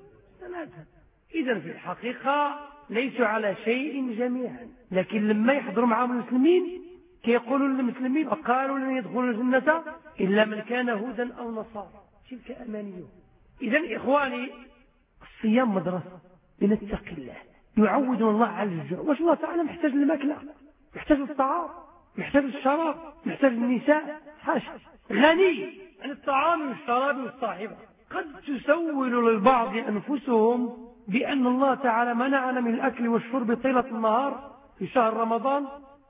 ثلاثة. إذن في الحقيقة ليسوا على شيء جميعا، لكن لما يحضروا معهم المسلمين كيقولوا للمسلمين وقالوا لن يدخلوا الجنة إلا من كان هودا أو نصارى تلك أمانيهم. إذن إخواني الصيام مدرسة لنتقي الله، يعود الله على الجوع. واش الله تعالى محتاج للماكلة، محتاج للطعام، محتاج للشراب، محتاج للنساء، حاشا، غني عن الطعام والشراب والصاحبة. قد تسول للبعض أنفسهم بأن الله تعالى منعنا من الأكل والشرب طيلة النهار في شهر رمضان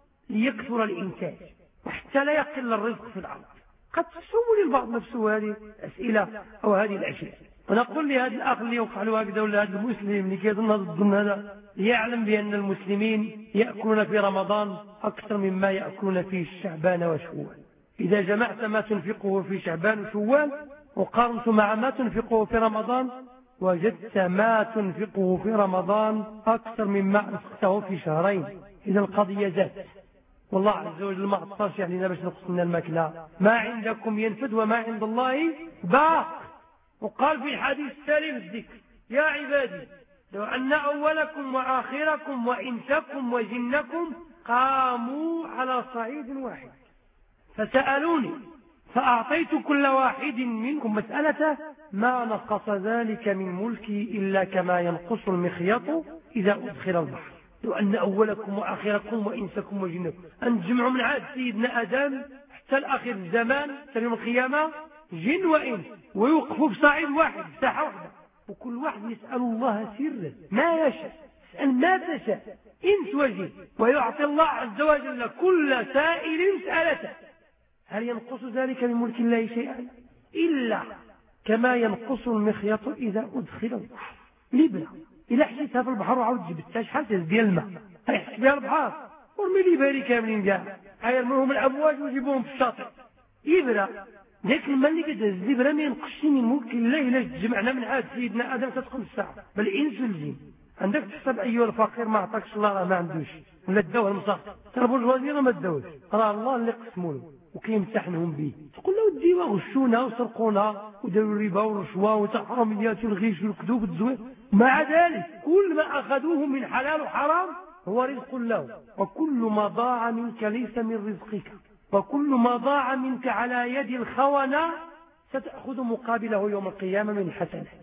ليكثر الإنتاج وحتى لا يقل الرزق في الأرض. قد تسول البعض نفسه هذه الأسئلة أو هذه الأشياء. ونقول لهذا الأخ اللي يوقع له هكذا ولا هذا المسلم اللي كيظن هذا الظن هذا ليعلم بأن المسلمين يأكلون في رمضان أكثر مما يأكلون في شعبان وشوال. إذا جمعت ما تنفقه في شعبان وشوال وقارنت مع ما تنفقه في رمضان وجدت ما تنفقه في رمضان أكثر مما أنفقته في شهرين. إذا القضية زادت، والله عز وجل ما أطرش علينا باش نقص من الماكلة. ما عندكم ينفد وما عند الله باق. وقال في الحديث التالي الذكر يا عبادي لو أن أولكم وآخركم وإنسكم وجنكم قاموا على صعيد واحد فسألوني فأعطيت كل واحد منكم مسألته ما نقص ذلك من ملكي إلا كما ينقص المخيط إذا أدخل البحر. لو أن أولكم وآخركم وإنسكم وجنكم أن تجمعوا من عاد سيدنا آدم حتى الآخر الزمان حتى يوم القيامة جن وإنس ويوقفوا بصعيد واحد بساحة واحدة، وكل واحد يسأل الله سرا ما يشاء، اسأل ما تشاء إنس وجن، ويعطي الله عز وجل كل سائل مسألته. هل ينقص ذلك من ملك الله شيئا إلا كما ينقص المخيط إذا أدخل البحر. ليبرا إلا حسيتها في البحر وعاود جبتها شحال ديال الماء هيحس بها البحر ورمي لي بالي كاملين كاع هيرموهم الأمواج ويجيبوهم في الشاطئ. يبرا ذاك الماء اللي كتهز ليبرا ما ينقصش من ملك الله إلا تجمعنا من عاد سيدنا آدم تدخل الساعة بل الإنس والجن. عندك تحسب أيها الفقير ما عطاكش الله راه ما عندوش ولا داوه المصاف ترى بورجوازي راه ما داوش راه الله اللي قسموا له وكيمتحنهم به. تقول له ودي وغشونا وسرقونا وداروا الربا والرشوه والحراميات والغيش والكذوب والتزوير، مع ذلك كل ما أخذوه من حلال وحرام هو رزق له. وكل ما ضاع منك ليس من رزقك، وكل ما ضاع منك على يد الخونة ستأخذ مقابله يوم القيامة من الحسنات.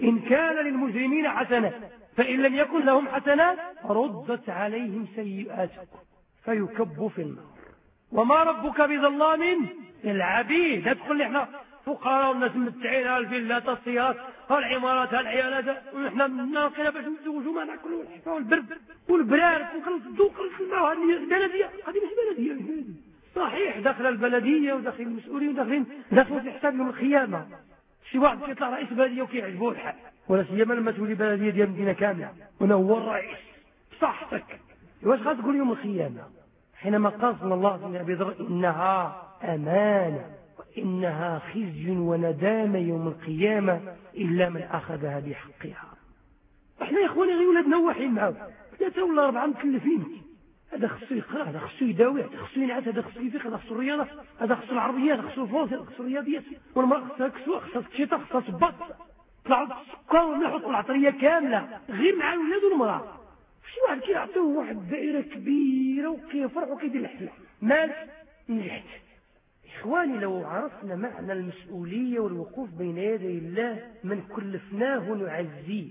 إن كان للمجرمين حسنات فإن لم يكن لهم حسنات ردت عليهم سيئاتهم فيكبوا في النار. وما ربك بظلام للعبيد. ندخل نحن فقراء والناس متعين الفيلات السيارات العمارات العيالات ونحن ناقلة باش نتزوجوا ما ناكلوا الحفا والبرد والبرارد ونخلص الذوق ونخلص هذه البلدية. هذه مش بلدية صحيح، داخل البلدية وداخل المسؤولين وداخلين داخلوا في حساب يوم القيامة. شي واحد كيطلع رئيس بلدية وكيعجبوه الحال، ولا سيما لما تولي بلدية ديال مدينة كاملة وانا هو الرئيس صحتك. واش غتقول يوم القيامة حينما قال صلى الله عليه وسلم أبي ذر إنها أمانة وإنها خزي وندامة يوم القيامة إلا من أخذها بحقها. احنا يا إخواني غير ولادنا واحين معه ثلاثة ولا أربعة مكلفين. هذا خصو يقرأ، هذا خصو يداوي، هذا خصو ينعس، هذا خصو يفيق، هذا خصو الرياضة، هذا خصو العربية، هذا خصو الفرنسي، هذا خصو الرياضيات، والمرأة خصها كسوة، خصها الشيطة، خصها الصباط، طلعوا السكر ونحطوا العطرية كاملة غير مع الولاد والمرأة. شي واحد كيعطيوه واحد الدائرة كبيرة وكيفرح وكيدير الحفلة مالك نجحت. إخواني لو عرفنا معنى المسؤولية والوقوف بين يدي الله من كلفناه نعزيه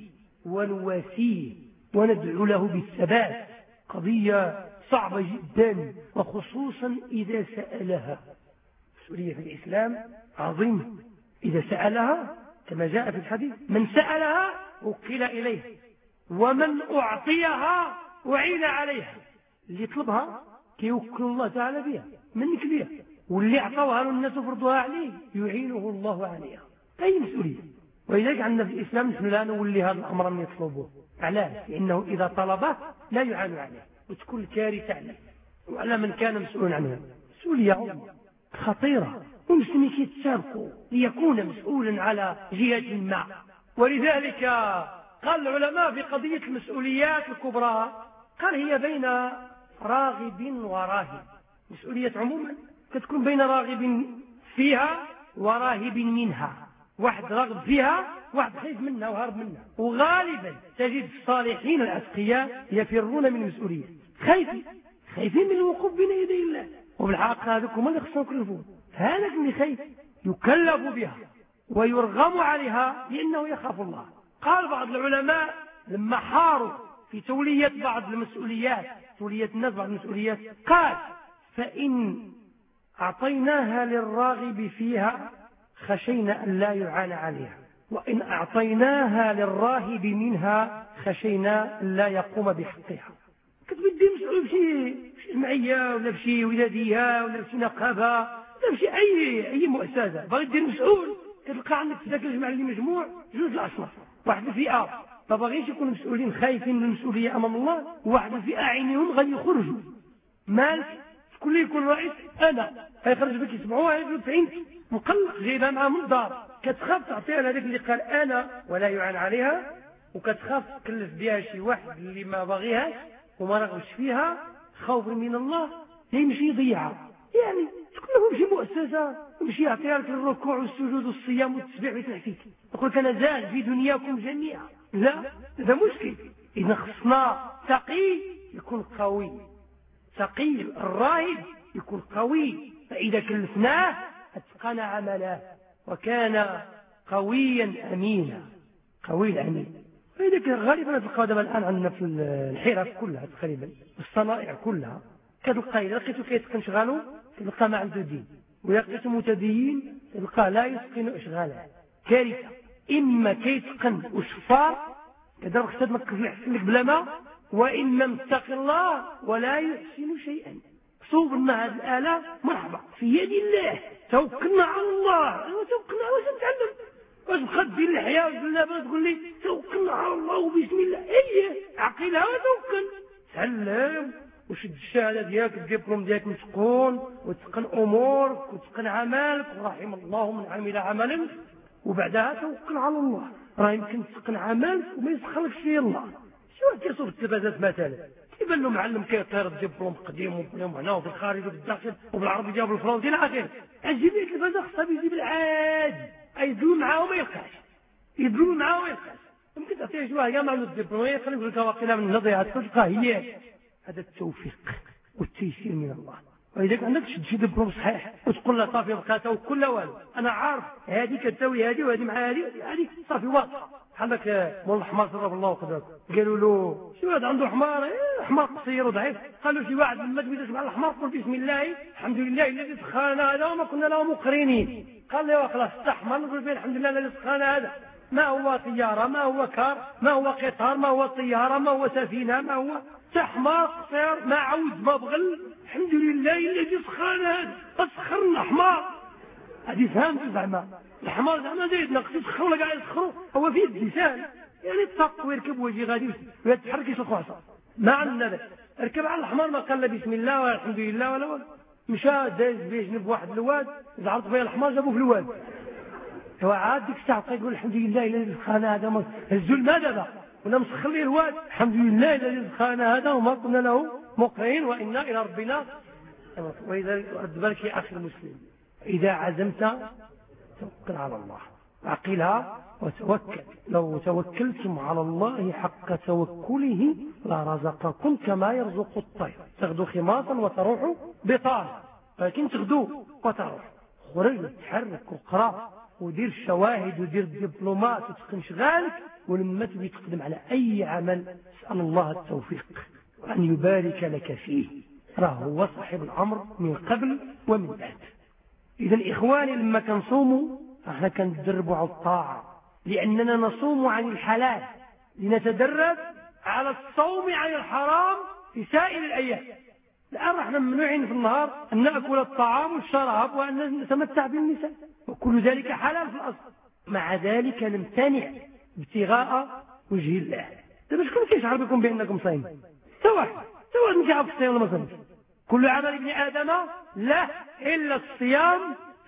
ونواسيه وندعو له بالثبات. قضية صعبة جدا وخصوصا إذا سألها. مسؤولية في الإسلام عظيمة إذا سألها كما جاء في الحديث من سألها وكل إليه ومن أعطيها وعين عليها. اللي يطلبها كيوكل الله تعالى بها منك بها، واللي أعطوها الناس فرضها عليه يعينه الله عليها. أي مسؤولية. ولذلك عندنا في الإسلام نحن لا نولي هذا الأمر من يطلبه. علاش؟ لأنه إذا طلبه لا يعان عليه وتكون كارثة عليه وعلى من كان مسؤول عنه. مسؤولية عظمى خطيرة والمسلمين كيتسابقوا ليكون مسؤولا على جهة ما. ولذلك قال العلماء في قضية المسؤوليات الكبرى قال هي بين راغب وراهب. مسؤولية عموما تكون بين راغب فيها وراهب منها. واحد راغب فيها واحد خايف منها وهرب منها. وغالبا تجد الصالحين الأتقياء يفرون من المسؤولية، خايفين خايفين من الوقوف بين يدي الله. وبالحق هذوك هما اللي خصهم يكلفون. هذاك اللي خايف يكلف بها ويرغم عليها لأنه يخاف الله. قال بعض العلماء لما حاروا في تولية بعض المسؤوليات تولية الناس بعض المسؤوليات قال فإن أعطيناها للراغب فيها خشينا أن لا يعان عليها، وإن أعطيناها للراهب منها خشينا أن لا يقوم بحقها. كتبدي مسؤول بشي جمعية ولا بشي ولادية ولا بشي نقابة ولا بشي أي أي مؤسسة باغي دير مسؤول، كتلقى عندك في ذاك الجمع اللي مجموع جوج الأصناف. واحد الفئة ما باغيش يكونوا مسؤولين خايفين من المسؤولية أمام الله، وواحد الفئة عينيهم غادي يخرجوا مالك كل يكون رئيس أنا هيخرج بك يسمعوها يقول فهمت مقلق جايبها معاه من الدار. كتخاف تعطيها لهذاك اللي قال أنا ولا يعان عليها، وكتخاف تكلف بها شي واحد اللي ما باغيهاش وما رغبش فيها خوفا من الله يمشي يضيعها. يعني تكون له شي مؤسسة يمشي يعطيها لك الركوع والسجود والصيام والتسبيح ويتحفيك يقول لك أنا زاهد في دنياكم جميعا. لا هذا مشكل. إذا خصنا تقي يكون قوي، تقي الراهب يكون قوي، فإذا كلفناه أتقن عمله وكان قويا أمينا. قوي أمين. فإذا غالبا تلقى دابا الآن عندنا في الحرف كلها تقريبا الصنائع كلها كتلقى إذا لقيتو كيتقن شغالو تلقى ما عنده دين، وإذا لقيتو متدين تلقى لا يتقن إشغاله. كارثة. إما كيتقن وشفار كذا خصك تنقذ يحسن لك بلا ما، وإما متقي الله ولا يحسن شيئا. صوب لنا هذه الآلة مرحبا في يد الله توكلنا على الله. أيوة توكلنا على الله. نتعلم واش بخد دير الحياة ولا بغا تقول لي توكلنا على الله وبسم الله. ايه عقيلها وتوكل تعلم وشد الشهادة ديالك الدبلوم ديالك متقون وتقن أمورك وتقن عملك ورحم الله من عمل عملا وبعدها توكل على الله. راه يمكن تقن عملك وما يسخركش فيه الله. شو كيصوب التلفازات مثلا يبان له معلم كيطير الدبلوم قديم وبلوم هنا وفي الخارج وفي الداخل وبالعربية وبالفرنسي الى اخره. عجيب لي التلفازة خصها يجيب العادي يدلو معاه وما يلقاش يدلو معاه وما يلقاش. يمكن تعطيه شي واحد ما عنده الدبلوم يقول لك واقيلا من النظيعة تلقاه هي. هذا التوفيق والتيسير من الله. ولذلك عندك شي دبلوم صحيح وتقول له صافي بقى توكل لا والو، انا عارف هذه كتساوي هذه وهذه مع هذه هذه صافي واضحه. بحال داك مول الحمار صرف الله وقدرك، قالوا له شي واحد عنده حمار إيه حمار قصير وضعيف، قالوا شي واحد لما تبيدش مع الحمار قول بسم الله الحمد لله الذي سخرنا هذا وما كنا له مقرنين. قال له خلاص استحمر نقول به الحمد لله الذي سخرنا هذا. ما هو طياره، ما هو كار، ما هو قطار، ما هو طياره، ما هو سفينه، ما هو حمار قصير ما عود ما بغل، الحمد لله الذي سخرنا هذا. سخرنا حمار هذه فهمت زعما الحمار زعما زايد ناقص يسخروا ولا كاع يسخروا هو فيه اللسان يعني الطق ويركب ويجي غادي ويتحرك يسوق عصا. ما عندنا ذاك ركب على الحمار ما قال لا بسم الله ولا الحمد لله ولا ولا مشى داز بيه جنب واحد الواد زعرت بيه الحمار جابوه في الواد. هو عاد ديك الساعه يقول الحمد لله الذي سخرنا هذا هزوا الماء دابا ولا مسخر ليه الواد الحمد لله الذي سخرنا هذا وما كنا له مقرين وانا الى ربنا. واذا رد بالك يا اخي المسلم اذا عزمت توكل على الله عقلها وتوكل. لو توكلتم على الله حق توكله لرزقكم كما يرزق الطير تغدو خماصا وتروح بطانا. لكن تغدو وتروح خرج تحرك وقرا ودير الشواهد ودير الدبلومات وتقن شغالك ولما تبي تقدم على اي عمل اسال الله التوفيق وان يبارك لك فيه. راه هو صاحب الامر من قبل ومن بعد. اذا اخواني لما كنصوموا احنا كندربوا على الطاعه لاننا نصوم عن الحلال لنتدرب على الصوم عن الحرام في سائر الايام. الان احنا ممنوعين في النهار ان ناكل الطعام والشراب وان نتمتع بالنساء وكل ذلك حلال في الاصل. مع ذلك نمتنع ابتغاء وجه الله. دابا شكون كيشعر بكم بانكم صايمين؟ حتى واحد حتى واحد مش عارف الصيام ولا ما صامش. كل عمل ابن ادم لا الا الصيام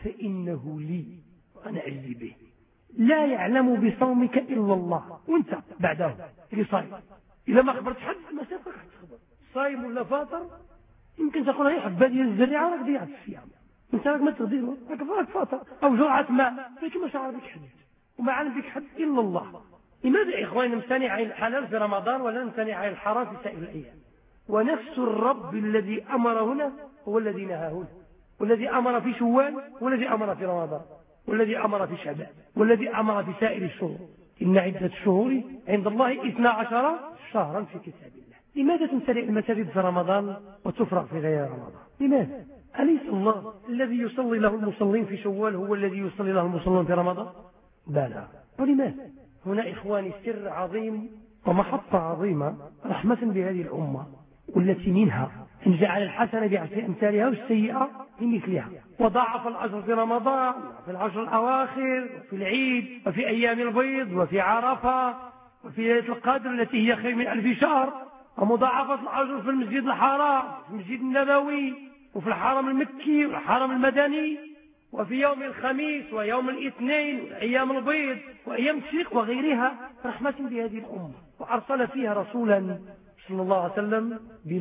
فانه لي وانا اجزي به. لا يعلم بصومك الا الله وانت بعده اللي صايم. اذا ما خبرت حد ما سيبقى تخبر صايم ولا فاطر يمكن تقول هي حبه ديال الزريعه راك ضيعت الصيام انت راك ما تغدير راك فاطر او جرعه ماء لكن ما شعر بك حد وما علم بك حد الا الله. لماذا يا اخواني نمتنع عن الحلال في رمضان ولا نمتنع عن الحرام في سائر الايام؟ ونفس الرب الذي امر هنا هو الذي نهى هنا والذي امر في شوال والذي امر في رمضان والذي امر في شعبان والذي امر في سائر الشهور. ان عده الشهور عند الله اثنا عشر شهرا في كتاب الله. لماذا تمتلئ المساجد في رمضان وتفرغ في غير رمضان؟ لماذا؟ أليس الله الذي يصلي له المصلين في شوال هو الذي يصلي له المصلين في رمضان؟ بلى. ولماذا؟ هنا إخواني سر عظيم ومحطة عظيمة رحمة بهذه الأمة والتي منها أن جعل الحسنة بعشر أمثالها والسيئة بمثلها وضاعف الأجر في رمضان وفي العشر الأواخر وفي العيد وفي أيام البيض وفي عرفة وفي ليلة القدر التي هي خير من ألف شهر ومضاعفة الأجر في المسجد الحرام في المسجد النبوي وفي الحرم المكي والحرم المدني وفي يوم الخميس ويوم الاثنين وأيام البيض وأيام التشريق وغيرها رحمة بهذه الأمة. وأرسل فيها رسولا صلى الله عليه وسلم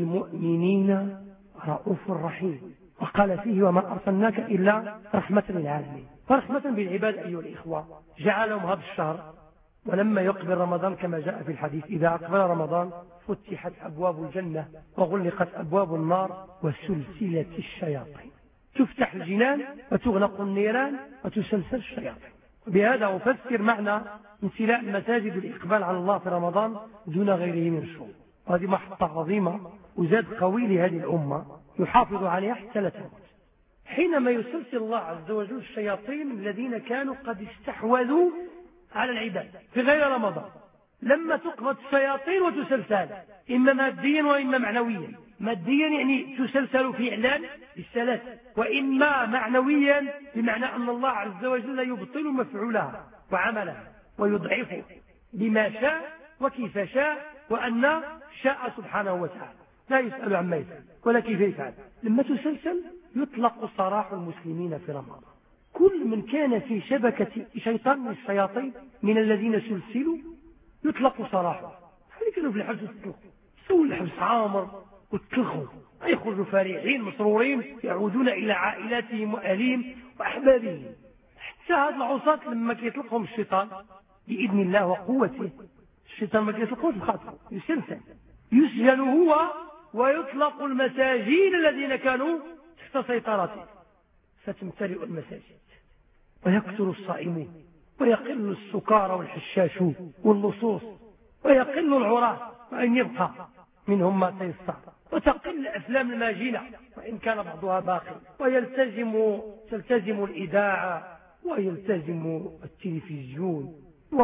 بالمؤمنين رؤوف رحيم وقال فيه وما أرسلناك إلا رحمة للعالمين. فرحمة بالعباد أيها الإخوة جعلهم هذا الشهر ولما يقبل رمضان كما جاء في الحديث إذا أقبل رمضان فتحت أبواب الجنة وغلقت أبواب النار وسلسلة الشياطين. تفتح الجنان وتغلق النيران وتسلسل الشياطين. بهذا أفسر معنى امتلاء المساجد والإقبال على الله في رمضان دون غيره من الشهور. وهذه محطة عظيمة وزاد قوي لهذه الأمة يحافظ عليها حتى لا تموت. حينما يسلسل الله عز وجل الشياطين الذين كانوا قد استحوذوا على العباد في غير رمضان لما تقبض الشياطين وتسلسل إما ماديا وإما معنويا. ماديا يعني تسلسل فعلا بالثلاث وإما معنويا بمعنى أن الله عز وجل يبطل مفعولها وعملها ويضعفه بما شاء وكيف شاء وأن شاء سبحانه وتعالى لا يسأل عما يفعل ولا كيف يفعل. لما تسلسل يطلق سراح المسلمين في رمضان. كل من كان في شبكة شيطان من الشياطين من الذين سلسلوا يطلق سراحه. هذه كانوا في الحبس يطلقوا سووا الحبس عامر واتلخوا يخرجوا فرحين مسرورين يعودون إلى عائلاتهم وأهليهم وأحبابهم. حتى هذا العصاة لما يطلقهم الشيطان بإذن الله وقوته الشيطان ما يطلقوش بخاطره يسلسل يسجن هو ويطلق المساجين الذين كانوا تحت سيطرته ستمتلئ المساجد ويكثر الصائمون ويقل السكارى والحشاشون واللصوص ويقل العراة وإن يبقى منهم ما تيسر وتقل الأفلام الماجنة وإن كان بعضها باقي ويلتزم تلتزم الإذاعة ويلتزم التلفزيون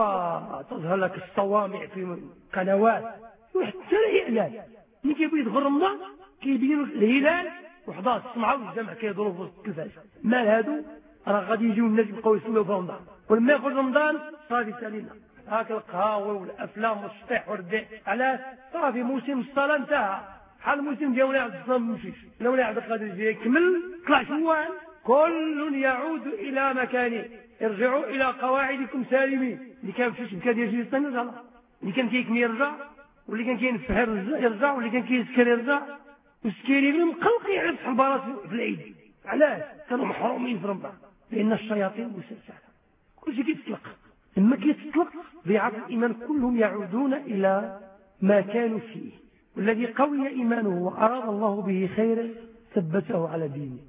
وتظهر لك الصوامع في قنوات وحتى الإعلان ملي كيبغي يدخل رمضان كيبينوا الهلال وحده السمعة والجمع كيضربوا في التلفاز مال هادو راه غادي يجيو الناس يبقاو يسمعوا في رمضان ولما يخرج رمضان صافي سالينا هاك القهاوي والافلام والشطيح والرداء علاش صافي موسم الصلاه انتهى بحال الموسم ديال ولي عبد الصمد مشيش ولا ولي عبد القادر الجيلاني كمل طلع شوال كل يعود الى مكانه ارجعوا الى قواعدكم سالمين اللي كان مشيش بكا ديال جيل الثاني رجع اللي كان كيكمل يرجع واللي كان كينفحر يرجع واللي كان كيسكر يرجع والسكيري من مقلق يعرف الحبارات في العيد علاش كانوا محرومين في رمضان لان الشياطين مسلسله كلشي كيتطلق لما كيتطلق ضيعة الإيمان كلهم يعودون إلى ما كانوا فيه والذي قوي إيمانه وأراد الله به خيرا ثبته على دينه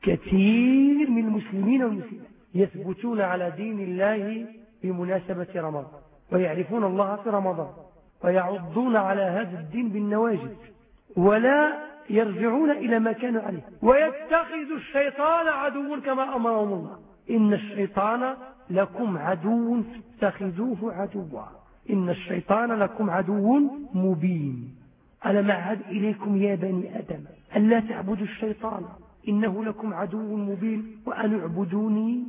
وكثير من المسلمين والمسلمات يثبتون على دين الله بمناسبة رمضان ويعرفون الله في رمضان ويعضون على هذا الدين بالنواجذ ولا يرجعون إلى ما كانوا عليه ويتخذ الشيطان عدوا كما أمرهم الله إن الشيطان لكم عدو فاتخذوه عدوا إن الشيطان لكم عدو مبين ألم أعهد إليكم يا بني آدم ألا تعبدوا الشيطان إنه لكم عدو مبين وأن اعبدوني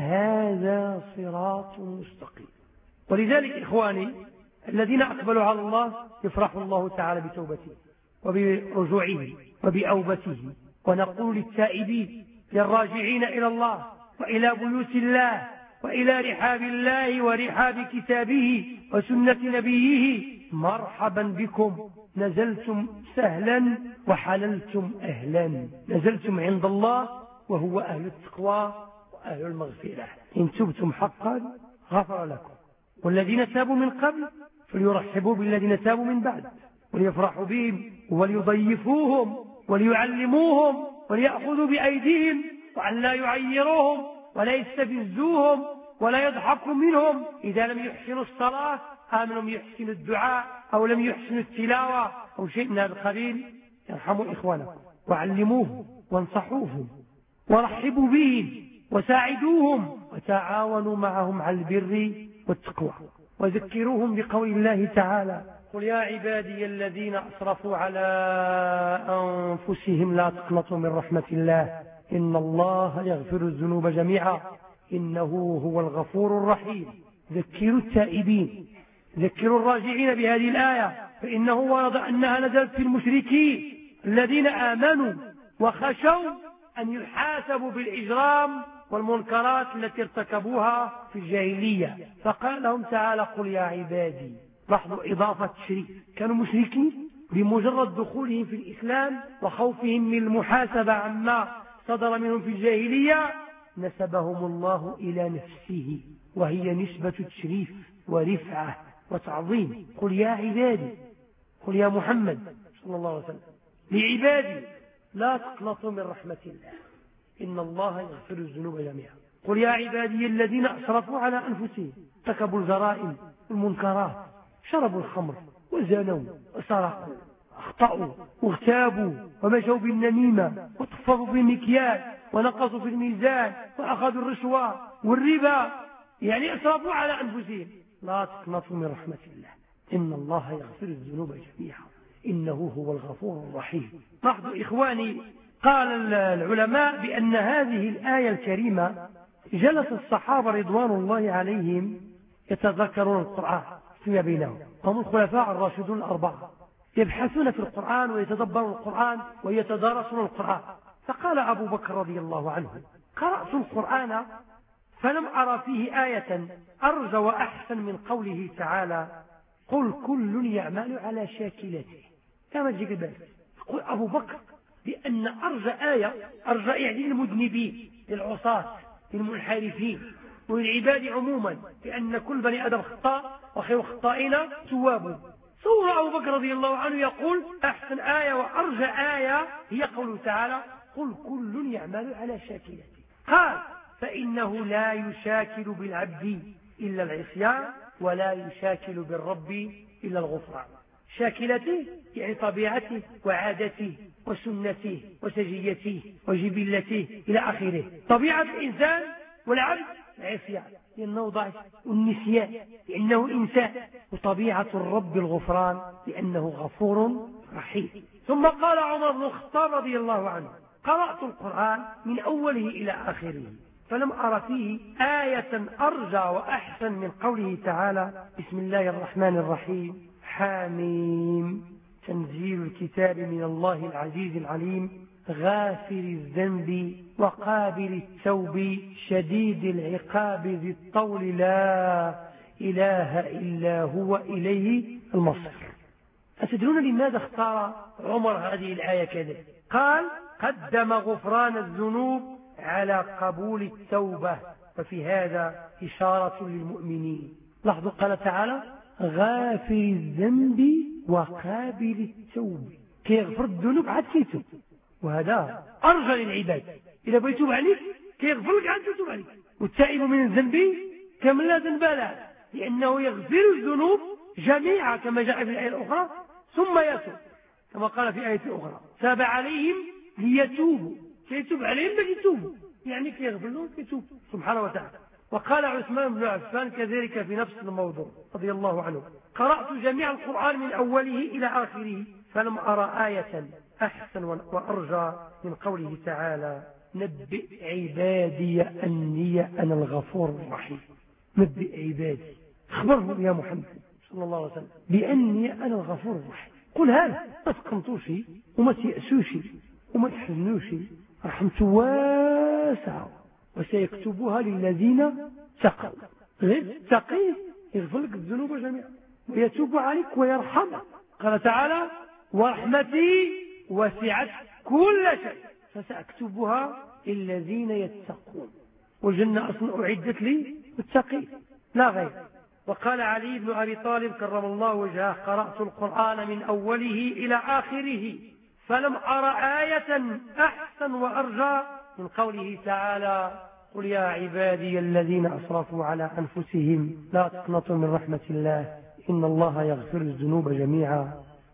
هذا صراط مستقيم. ولذلك إخواني الذين أقبلوا على الله يفرح الله تعالى بتوبته وبرجوعه وبأوبته ونقول للتائبين للراجعين إلى الله وإلى بيوت الله وإلى رحاب الله ورحاب كتابه وسنة نبيه مرحبا بكم نزلتم سهلا وحللتم أهلا نزلتم عند الله وهو أهل التقوى وأهل المغفرة إن تبتم حقا غفر لكم والذين تابوا من قبل فليرحبوا بالذين تابوا من بعد وليفرحوا بهم وليضيفوهم وليعلموهم وليأخذوا بأيديهم وأن لا يعيروهم ولا يستفزوهم ولا يضحكوا منهم إذا لم يحسنوا الصلاة أم لم يحسنوا الدعاء أو لم يحسنوا التلاوة أو شيء من هذا القبيل يرحموا إخوانكم وعلموهم وانصحوهم ورحبوا بهم وساعدوهم وتعاونوا معهم على البر والتقوى وذكروهم بقول الله تعالى قل يا عبادي الذين أسرفوا على أنفسهم لا تقنطوا من رحمة الله إن الله يغفر الذنوب جميعا إنه هو الغفور الرحيم. ذكروا التائبين ذكروا الراجعين بهذه الآية فإنه ورد أنها نزلت في المشركين الذين آمنوا وخشوا أن يحاسبوا بالإجرام والمنكرات التي ارتكبوها في الجاهلية فقال لهم تعالى قل يا عبادي. لاحظوا إضافة الشريك كانوا مشركين بمجرد دخولهم في الإسلام وخوفهم من المحاسبة عما صدر منهم في الجاهلية نسبهم الله إلى نفسه وهي نسبة تشريف ورفعة وتعظيم. قل يا عبادي قل يا محمد صلى الله عليه وسلم لعبادي لا تقنطوا من رحمة الله إن الله يغفر الذنوب جميعا. قل يا عبادي الذين أسرفوا على أنفسهم ارتكبوا الجرائم والمنكرات شربوا الخمر وزنوا وسرقوا أخطأوا واغتابوا ومشوا بالنميمة وطفروا بالمكيال ونقصوا في الميزان وأخذوا الرشوة والربا يعني أسرفوا على أنفسهم. لا تقنطوا من رحمة الله إن الله يغفر الذنوب جميعا إنه هو الغفور الرحيم. لاحظوا إخواني قال العلماء بأن هذه الآية الكريمة جلس الصحابة رضوان الله عليهم يتذكرون القرآن فيما بينهم هم الخلفاء الراشدون الأربعة يبحثون في القرآن ويتدبرون القرآن ويتدارسون القرآن. فقال أبو بكر رضي الله عنه قرأت القرآن فلم أرى فيه آية أرجى وأحسن من قوله تعالى قل كل يعمل على شاكلته. كما تجيك البال يقول أبو بكر بأن أرجى آية أرجى يعني المذنبين للعصاة للمنحرفين وللعباد عموما لأن كل بني آدم خطاء وخير خطائين توابون. صور أبو بكر رضي الله عنه يقول أحسن آية وأرجى آية هي قوله تعالى قل كل يعمل على شاكلته. قال فإنه لا يشاكل بالعبد إلا العصيان ولا يشاكل بالرب إلا الغفران. شاكلته يعني طبيعته وعادته وسنته وسجيته وجبلته إلى آخره. طبيعة الإنسان والعبد العصيان لأنه ضعيف، والنسيان لأنه إنسان، وطبيعة الرب الغفران لأنه غفور رحيم. ثم قال عمر بن الخطاب رضي الله عنه قرأت القرآن من أوله إلى آخره فلم أر فيه آية أرجى وأحسن من قوله تعالى بسم الله الرحمن الرحيم حاميم تنزيل الكتاب من الله العزيز العليم غافر الذنب وقابل التوب شديد العقاب ذي الطول لا إله إلا هو إليه المصير. أتدرون لماذا اختار عمر هذه الآية كذا؟ قال قدم غفران الذنوب على قبول التوبة، ففي هذا إشارة للمؤمنين. لاحظوا قال تعالى غافر الذنب وقابل التوب، كي يغفر الذنوب عاد كيتوب، وهذا أرجى للعباد. إذا بغى يتوب عليك كي يغفر لك عاد يتوب عليك. والتائب من الذنب كمن لا ذنب له، لأنه يغفر الذنوب جميعا كما جاء في الآية الأخرى ثم يتوب، كما قال في آية أخرى تاب عليهم ليتوبوا، كي يتوب عليهم بل يتوبوا، يعني كي يغفر لهم كي يتوب سبحانه وتعالى. وقال عثمان بن عفان كذلك في نفس الموضوع رضي الله عنه قرأت جميع القرآن من أوله إلى آخره فلم أرى آية أحسن وأرجى من قوله تعالى نبئ عبادي أني أنا الغفور الرحيم. نبئ عبادي، اخبرهم يا محمد صلى الله عليه وسلم بأني أنا الغفور الرحيم. قل هذا ما تقنطوش وما تيأسوش وما تحزنوش، رحمته واسعة وسيكتبها للذين تقوا. غير تقي يغفر لك الذنوب جميعا ويتوب عليك ويرحمك. قال تعالى ورحمتي وسعت كل شيء فسأكتبها للذين يتقون، والجنة أصلا أعدت لي التقي لا غير. وقال علي بن أبي طالب كرم الله وجهه قرأت القرآن من أوله إلى آخره فلم أرى آية أحسن وأرجى من قوله تعالى قل يا عبادي الذين أسرفوا على أنفسهم لا تقنطوا من رحمة الله إن الله يغفر الذنوب جميعا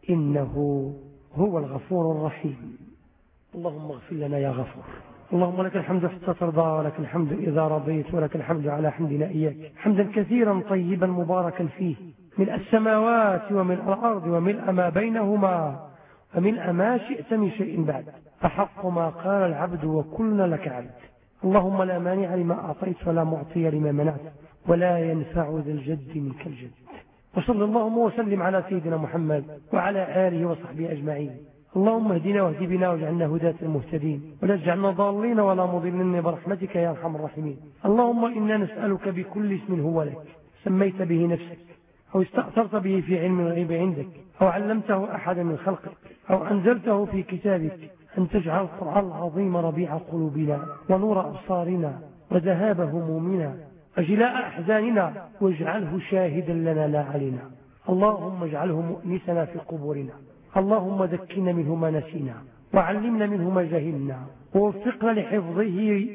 إنه هو الغفور الرحيم. اللهم اغفر لنا يا غفور. اللهم لك الحمد حتى ترضى ولك الحمد إذا رضيت ولك الحمد على حمدنا إياك حمدا كثيرا طيبا مباركا فيه ملء السماوات وملء الأرض وملء ما بينهما وملء ما شئت من شيء بعد أحق ما قال العبد وكلنا لك عبد. اللهم لا مانع لما أعطيت ولا معطي لما منعت ولا ينفع ذا الجد منك الجد. وصلى اللهم وسلم على سيدنا محمد وعلى آله وصحبه أجمعين. اللهم اهدنا واهد بنا واجعلنا هداة المهتدين ولا تجعلنا ضالين ولا مضلين برحمتك يا أرحم الراحمين. اللهم إنا نسألك بكل اسم هو لك سميت به نفسك أو استأثرت به في علم الغيب عندك أو علمته أحدا من خلقك أو أنزلته في كتابك أن تجعل القرآن العظيم ربيع قلوبنا ونور أبصارنا وذهاب همومنا وجلاء أحزاننا واجعله شاهدا لنا لا علينا. اللهم اجعله مؤنسنا في قبورنا. اللهم ذكرنا منه ما نسينا وعلمنا منه ما جهلنا ووفقنا لحفظه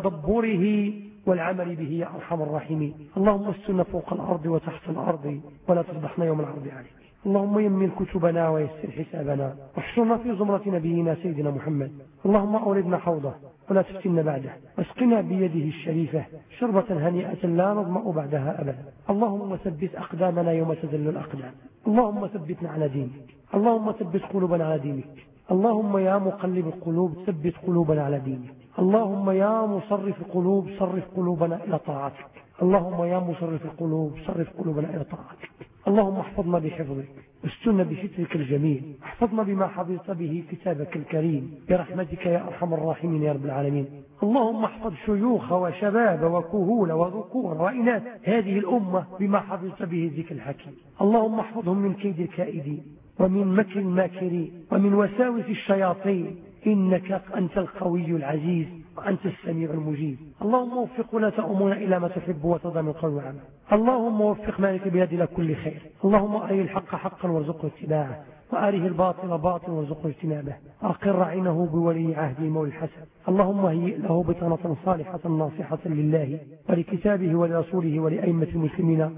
وتدبره والعمل به يا أرحم الراحمين. اللهم استرنا فوق الأرض وتحت الأرض ولا تفضحنا يوم العرض عليك. اللهم يمن كتبنا ويسر حسابنا واحشرنا في زمرة نبينا سيدنا محمد. اللهم أوردنا حوضه ولا تفتنا بعده واسقنا بيده الشريفة شربة هنيئة لا نظمأ بعدها أبدا. اللهم ثبت أقدامنا يوم تذل الأقدام. اللهم ثبتنا على دينك. اللهم ثبت قلوبنا على دينك. اللهم يا مقلب القلوب ثبت قلوبنا على دينك. اللهم يا مصرف القلوب صرف قلوبنا إلى طاعتك. اللهم يا مصرف القلوب صرف قلوبنا إلى طاعتك. اللهم احفظنا بحفظك واسترنا بسترك الجميل. احفظنا بما حفظت به كتابك الكريم برحمتك يا أرحم الراحمين يا رب العالمين. اللهم احفظ شيوخ وشباب وكهول وذكور وإناث هذه الأمة بما حفظت به ذكر الحكيم. اللهم احفظهم من كيد الكائدين ومن مكر الماكرين ومن وساوس الشياطين إنك أنت القوي العزيز وأنت السميع المجيب. اللهم وفق ولاة أمورنا إلى ما تحب وترضى من قول وعمل. اللهم وفق مالك بيد إلى كل خير. اللهم أري الحق حقا وارزقه اتباعه، وأره الباطل باطلا وارزقه اجتنابه، أقر عينه بولي عهده مولى الحسن. اللهم هيئ له بطانة صالحة ناصحة لله ولكتابه ولرسوله ولأئمة المسلمين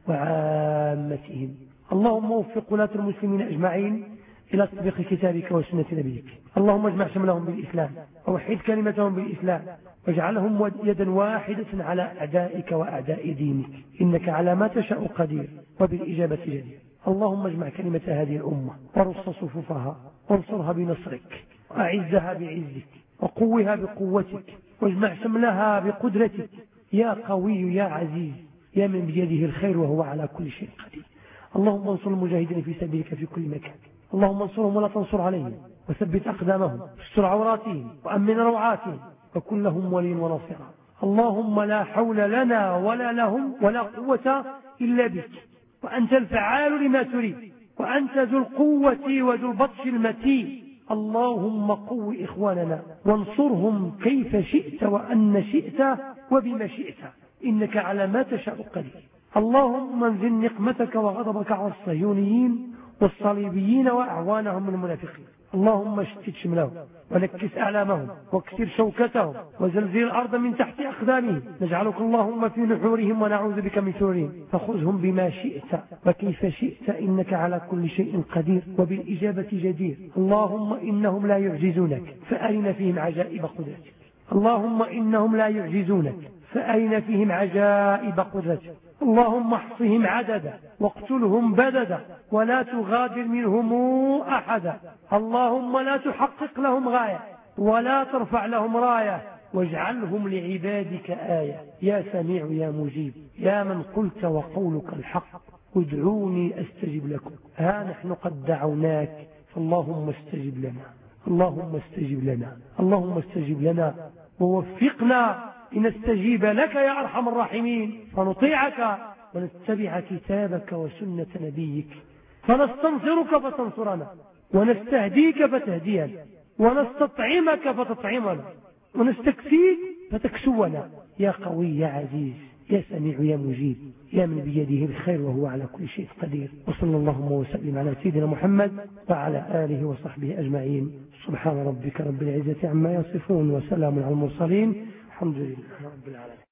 وعامتهم. اللهم وفق ولاة المسلمين أجمعين إلى تطبيق كتابك وسنة نبيك. اللهم اجمع شملهم بالإسلام ووحد كلمتهم بالإسلام، واجعلهم يدا واحدة على أعدائك وأعداء دينك، إنك على ما تشاء قدير وبالإجابة جدير. اللهم اجمع كلمة هذه الأمة ورص صفوفها وانصرها بنصرك، وأعزها بعزك، وقوها بقوتك، واجمع شملها بقدرتك يا قوي يا عزيز يا من بيده الخير وهو على كل شيء قدير. اللهم انصر المجاهدين في سبيلك في كل مكان. اللهم انصرهم ولا تنصر عليهم، وثبت أقدامهم، استر عوراتهم، وأمن روعاتهم، وكن لهم ولي ونصيرا. اللهم لا حول لنا ولا لهم ولا قوة إلا بك، وأنت الفعال لما تريد، وأنت ذو القوة وذو البطش المتين. اللهم قو إخواننا وانصرهم كيف شئت وأن شئت وبما شئت، إنك على ما تشاء قدير. اللهم انزل نقمتك وغضبك على الصهيونيين والصليبيين وأعوانهم من المنافقين. اللهم اشتت شملهم ونكس أعلامهم واكسر شوكتهم وزلزل الأرض من تحت أقدامهم. نجعلك اللهم في نحورهم ونعوذ بك من شرورهم، فخذهم بما شئت وكيف شئت، إنك على كل شيء قدير وبالإجابة جدير. اللهم إنهم لا يعجزونك فأرنا فيهم عجائب قدرتك. اللهم إنهم لا يعجزونك فأرنا فيهم عجائب قدرتك. اللهم احصهم عددا واقتلهم بددا ولا تغادر منهم أحدا. اللهم لا تحقق لهم غاية ولا ترفع لهم راية، واجعلهم لعبادك آية يا سميع يا مجيب يا من قلت وقولك الحق. ادعوني أستجب لكم، ها نحن قد دعوناك، فاللهم استجب لنا. اللهم استجب لنا. اللهم استجب لنا ووفقنا لنستجيب لك يا أرحم الراحمين، فنطيعك ونتبع كتابك وسنة نبيك، فنستنصرك فتنصرنا، ونستهديك فتهدينا، ونستطعمك فتطعمنا، ونستكفيك فتكسونا يا قوي يا عزيز يا سميع يا مجيب يا من بيده الخير وهو على كل شيء قدير. وصلى اللهم وسلم على سيدنا محمد وعلى آله وصحبه أجمعين. سبحان ربك رب العزة عما يصفون وسلام على المرسلين، الحمد لله رب العالمين.